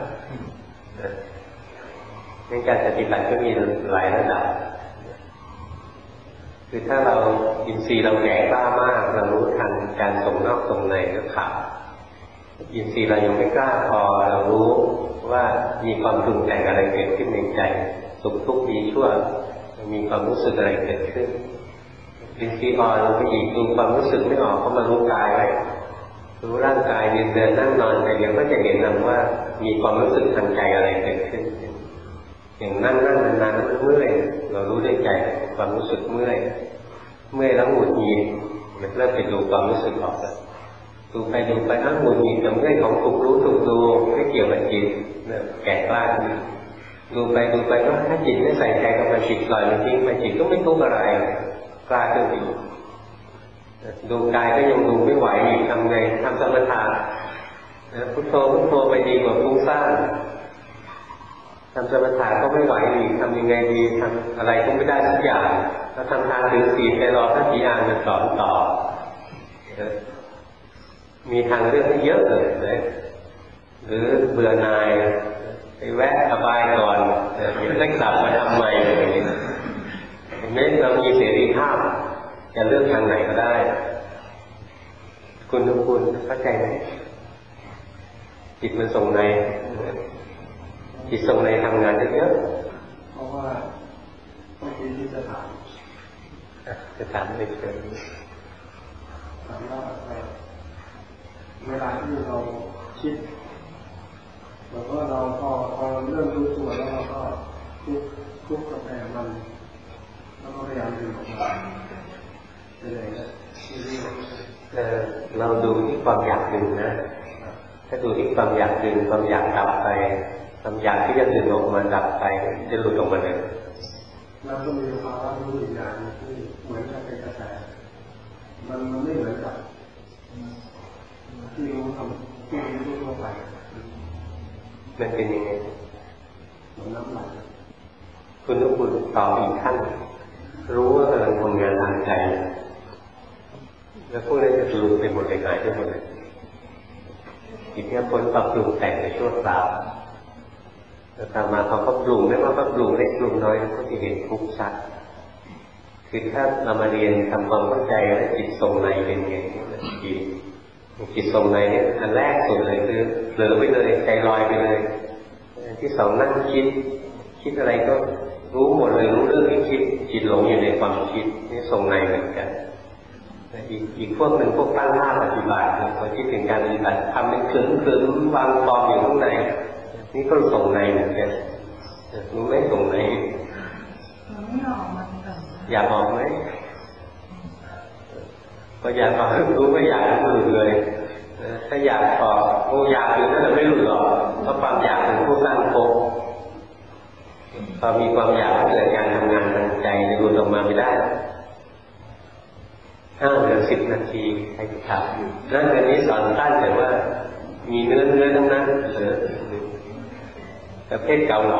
ในการปฏิบัติก็มีหลายระดับคือถ้าเราอินทรีย์เราแก่กล้ามากเรารู้ทันการส่งนอกส่งในก็ขาดอินทรีย์เรายังไม่กล้าพอเรารู้ว่ามีความปรุงแต่งอะไรเกิดขึ้นในใจสุขทุกข์ดีชั่วมีความรู้สึกอะไรเกิดขึ้นอินทรีย์อ่อนลงไปอีกดูความรู้สึกไม่ออกก็มารู้กายไว้รู้ร่างกายยืนเดินนั่งนอนไปเดี๋ยวก็จะเห็นว่ามีความรู้สึกทางใจอะไรเกิดขึ้นอย่างนั่งนานๆเมื่อยเรารู้ด้วยใจความรู้สึกเมื่อยแล้วหงุดหงิดเริ่มไปดูความรู้สึกออกแล้วดูไปหงุดหงิดกับเมื่อยของถูกรู้ถูกดูไม่เกี่ยวกับจิตแก่กล้าดูไปก็ถ้าจิตไม่ใส่ใจกับมันจิตปล่อยมันทิ้งไปจิตก็ไม่ทุกข์อะไรกล้าขึ้นอีกดูกายก็ยังดูไม่ไหวอีกทำไงทำสมถะพุทโธไปดีกว่าฟุ้งซ่านทำสมถะก็ไม่ไหวอีกทำยังไงดีทำอะไรก็ไม่ได้ทุกอย่างแล้วทำทางถึงศีลไปรอพระศรีอานมาสอนต่อมีทางเลือกเยอะเลยหรือเบื่อหน่ายไปแวะอบายก่อนเดี๋ยวจะกลับมาทำใหม่อย่างนี้นี่เรามีเสรีภาพจะเลือกทางไหนก็ได้คุณเข้าใจไหมจิตมันส่งในจิตส่งในทำงานเยอะเพราะว่าเมื่อกี้ที่จะถามเลยเชิญถามว่าเวลาที่เราคิดแบบว่าเราพอเริ่มรู้ตัวแล้วเราก็ทุกข์กับแอบมันแล้วก็พยายามดึงออกมาเราดูที่ความอยากดึงนะถ้าดูที่ความอยากดึงความอยากดับไปความอยากที่จะดึงออกมาดับไปจะหลุดออกมาเลยแล้วก็มีภาวะรู้อีกอย่างที่เหมือนกับเป็นกระแสมันไม่เหมือนกับที่รู้ทั่วไปมันเป็นยังไงเหมือนน้ำไหลคุณต่ออีกขั้นรู้ว่ากำลังทำงานทางใจแล้วพวกนี้จะหลุดไปหมดเลยหายไปหมดเลยจิตเนี่ยพ้นความปรุงแต่งในชั่วคราวแล้วตามมาเขาก็ปรุงไม่ว่าเขาปรุงเล็กปรุงน้อยก็จะเห็นทุกข์ชัดคือถ้าเรามาเรียนทำความเข้าใจและจิตทรงในเป็นไงจิตทรงในเนี่ยอันแรกสุดเลยคือเผลอไปเลยใจลอยไปเลยที่สองนั่งคิดอะไรก็รู้หมดเลยรู้เรื่องที่คิดจิตหลงอยู่ในความคิดนี่ทรงในเหมือนกันอีกพวกหนึ่งพวกตั้งหน้าปฏิบัติพอคิดถึงการปฏิบัติทำเป็นเคลื่อนวางฟอร์มอยู่ข้างในนี่ก็ทรงในเหมือนกันรู้ไหมทรงในอยากออกไหมก็อยากออกรู้ไม่อยากก็หลุดเลยถ้าอยากออกโอ้อยากอยู่นั่นแหละไม่หลุดหรอกเพราะความอยากเป็นผู้ตั้งภพพอมีความอยากเกิดการทำงานทางใจจะหลุดออกมาไม่ได้เหลือ10 นาทีใครจะถามอยู่เรื่องนี้สอนสั้นแต่ว่ามีเนื้อทั้งนั้นประเภทเกาเหลา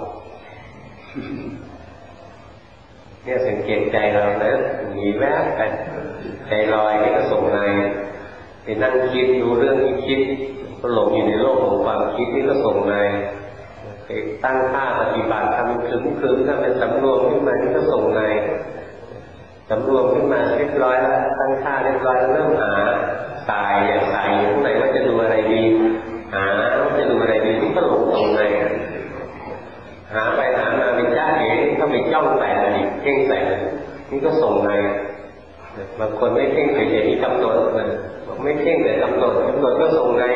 เนี่ยสังเกตใจเรานะมีแวบไปใจลอยนี่ก็ส่งในไปนั่งคิดดูเรื่องที่คิดก็หลงอยู่ในโลกของความคิดนี่ก็ส่งในไปตั้งท่าปฏิบัติทำคลึ้มถ้าเป็นสำรวมขึ้นมานี่ก็ส่งในสำรวมขึ้นมาเรียบร้อยแล้วตั้งท่าเรียบร้อยแล้วเริ่มหาสายอย่างสายอยู่ข้างในว่าจะดูอะไรดีหาว่าจะดูอะไรดีนี่ก็หลงตรงในหาไปหามาเป็นจ้าเอ๋ก็ไปจ้องใส่อะไรเพ่งใส่เลยนี่ก็ส่งในบางคนไม่เพ่งเฉยๆที่กำหนดเลยไม่เพ่งแต่กำหนดก็ส่งใน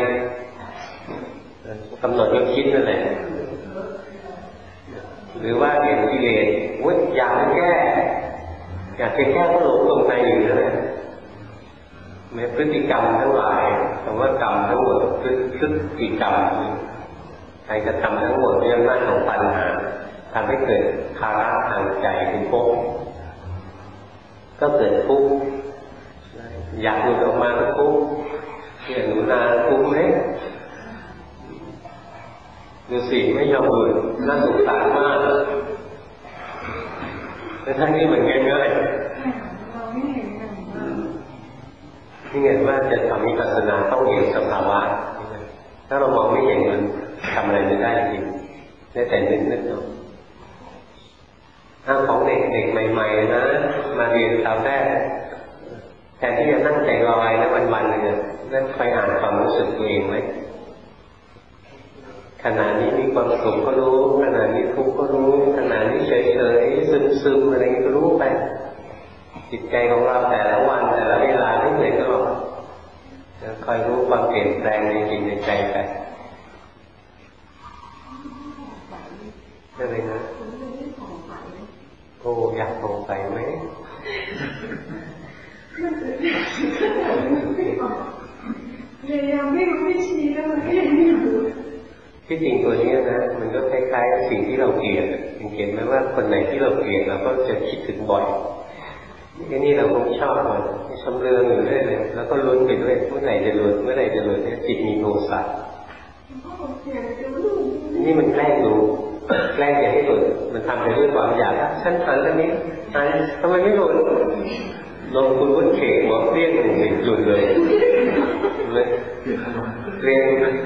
กำหนดก็คิดนั่นแหละหรือว่าเห็นกิเลสอยากแก้ก็หลงตรงในอยู่นั่นแหละแม้พฤติกรรมทั้งหลายคำว่ากรรมทั้งหมดพฤติกรรมใครจะทำทั้งหมดเรื่องหน้าของปัญหาทำให้เกิดภาระทางใจเป็นภพก็เกิดทุกข์อยากหลุดออกมาก็ทุกข์เนี่ยหนูนาทุกข์ไหมดูสิไม่ยอมหลุดน่าสงสารมากแต่ทั้งนี้เหมือนง่ายๆนี่ไงว่าจะทำวิปัสสนาต้องเห็นสภาวะถ้าเรามองไม่เห็นมันทำอะไรไม่ได้จริงได้แต่นึกเอาของเด็กใหม่ๆนะมาเรียนาวแรกแทนที่จะนั่งใจลอยแล้ววันๆเลยนั่นคอยอ่านความรู้สึกตัวเองไหมขณะนี้มีความสุขก็รู้ขณะนี้ทุกข์ก็รู้ขณะนี้เฉยๆซึมๆอะไรก็รู้ไปจิตใจของเราแต่ละวันแต่ละเวลาไม่เหมือนกันหรอกคอยรู้ความเปลี่ยนแปลงในจิตในใจไปอะไรนะโอ้อยากลงไปไหมเลยยังไม่รู้วิธีแล้วมันก็ยังไม่รู้ที่จริงตัวนี้นะมันก็คล้ายๆสิ่งที่เราเกลียดเห็นไหมว่าคนไหนที่เราเกลียดเราก็จะคิดถึงบ่อยนี่เราคงชอบมันชำเลืองอยู่เรื่อยเลยแล้วก็ลุ้นไปด้วยเมื่อไหร่จะหลุดเมื่อไหร่จะหลุดเนี่ยจิตมีโทสะนี่มันแกล้งดูแกล้งอย่าให้หลุดมันทำไปด้วยความอยากฉันฝันเรื่องนี้ทำไมไม่หลุดลงคุณวุ้นเข่งหัวเปรี้ยงหนึ่งหลุดเลยเรียน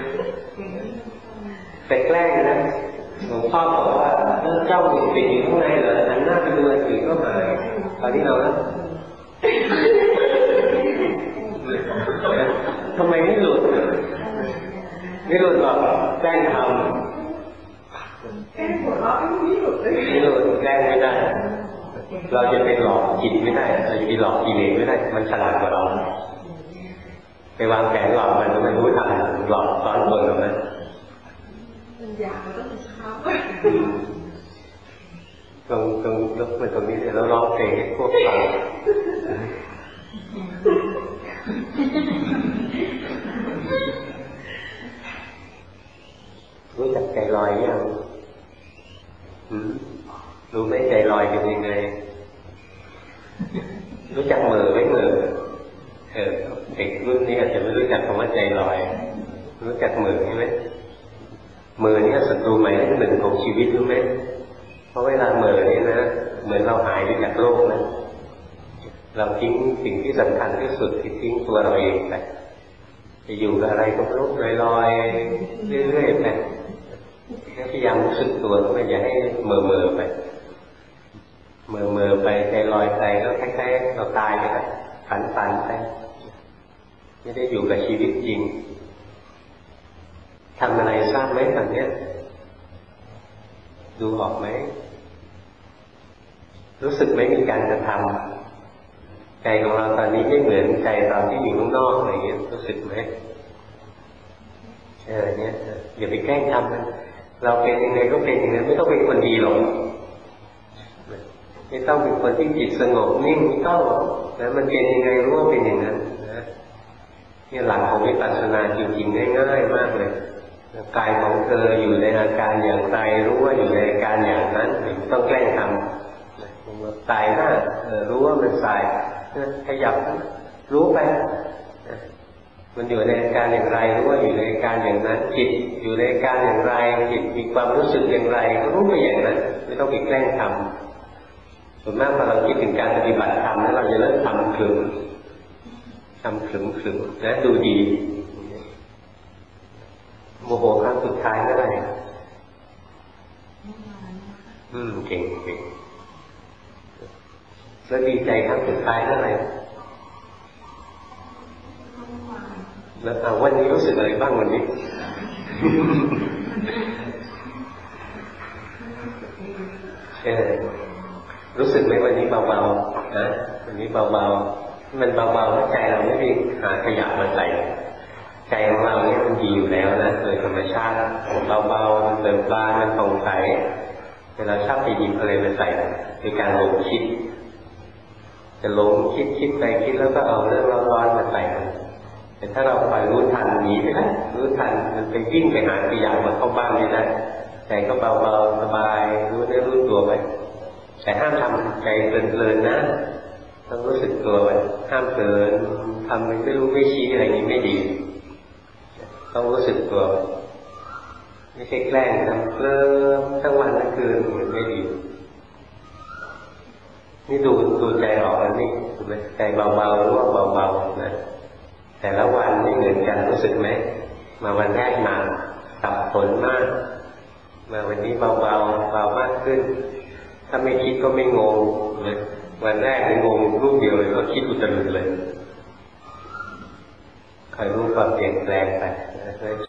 แต่แกล้งนะหลวงพ่อบอกว่าเจ้าติดอยู่ข้างในเหรอหันหน้าไปดูถึงก็หายตอนนี้เรานะทำไมไม่หลุดไม่หลุดหรอกแกล้งทำแก้หัวเราะไม่หลุดเลยไม่หลุดแกล้งไม่ได้เราจะไปหลอกจิตไม่ได้เราจะไปหลอกกิเลสไม่ได้มันฉลาดกว่าเราไปวางแผนหลอกมันไม่รู้ทันหลอกซ้อนบนหรอกนะมันอยากแล้วก็ช้าตรงยกมาตรงนี้เนี่ยแล้วร้องเพลงให้พวกเรารู้จักใจลอยยังรู้ไหมใจลอยเป็นยังไงรู้จักเหม่อไหมเหม่อเด็กรุ่นนี้อาจจะไม่รู้จักคำว่าใจลอยรู้จักเหม่อใช่ไหมเหม่อนี่ศัตรูหมายเลขหนึ่งของชีวิตรู้ไหมเพราะเวลาเหม่อนี่นะเหมือนเราหายไปจากโลกนะเราทิ้งสิ่งที่สำคัญที่สุดที่ทิ้งตัวเราเองไปจะอยู่กับอะไรก็ลุกลอยๆเรื่อยๆไปพยายามรู้สึกตัวไม่อย่าให้เหม่อไปเหม่อไปใจลอยไปก็คล้ายๆเราตายไปแบบฝันไปไม่ได้อยู่กับชีวิตจริงทำอะไรทราบไหมตอนนี้ดูออกไหมรู้สึกไหมมีการกระทำใจของเราตอนนี้ไม่เหมือนใจตอนที่อยู่ข้างนอกอะไรเงี้ยรู้สึกไหมเนี่ยอย่าไปแกล้งทำมันเราเป็นยังไงก็เป็นอย่างนั้นไม่ต้องเป็นคนดีหรอกไม่ต้องเป็นคนที่จิตสงบนิ่งไม่ต้องแล้วมันเป็นยังไงรู้ว่าเป็นอย่างนั้นนะนี่หลักของวิปัสสนาจริงๆง่ายๆมากเลยกายของเธออยู่ในอาการอย่างไรรู้ว่าอยู่ในอาการอย่างนั้นไม่ต้องแกล้งทำสายหน้ารู้ว่ามันสายขยับรู้ไปมันอยู่ในอาการอย่างไรรู้ว่าอยู่ในอาการอย่างนั้นจิตอยู่ในอาการอย่างไรจิตมีความรู้สึกอย่างไรก็รู้ไปอย่างนั้นไม่ต้องไปแกล้งทำส่วนมากพอเราคิดถึงการปฏิบัติธรรมแล้วเราจะเริ่มทำขลุ่มนะดูดีโมโหครั้งสุดท้ายเมื่อไหร่เก่งแล้วดีใจครั้งสุดท้ายเมื่อไหร่แล้ววันนี้รู้สึกอะไรบ้างวันนี้รู้สึกไหมวันนี้เบาๆนะวันนี้เบาๆมันเบาๆใจเราไม่ได้หาขยะมาใส่ใจของเราเนี่ยมันดีอยู่แล้วนะโดยธรรมชาติเบาๆมันเติมปลามันผ่องใสเวลาชอบไปหยิบอะไรมาใส่คือการหลงคิดจะหลงคิดไปคิดแล้วก็เอาเรื่องร้อนๆมาใส่แต่ถ้าเราคอยรู้ทันหนีไปนะรู้ทันมันไปวิ่งไปหาขยะมาเข้าบ้านไม่ได้ใจก็เบาๆสบายรู้เนื้อรู้ตัวไว้แต่ห้ามทำใจเพลินๆนะต้องรู้สึกตัวไว้ห้ามเพลินทำไม่รู้ไม่ชี้อะไรนี้ไม่ดีต้องรู้สึกตัวไม่ใช่แกล้งทำทั้งวันทั้งคืนมันไม่ดีนี่ดูใจออกแล้วนี่ถูกไหมใจเบาๆรู้ว่าเบาๆนะแต่ละวันไม่เหมือนกันรู้สึกไหมมาวันแรกหนักสับสนมากมาวันนี้เบามากขึ้นถ้าไม่คิดก็ไม่งงเลยวันแรกในงงรูปเดียวเลยก็คิดอุตรุดเลยคอยรู้ความเปลี่ยนแปลงไป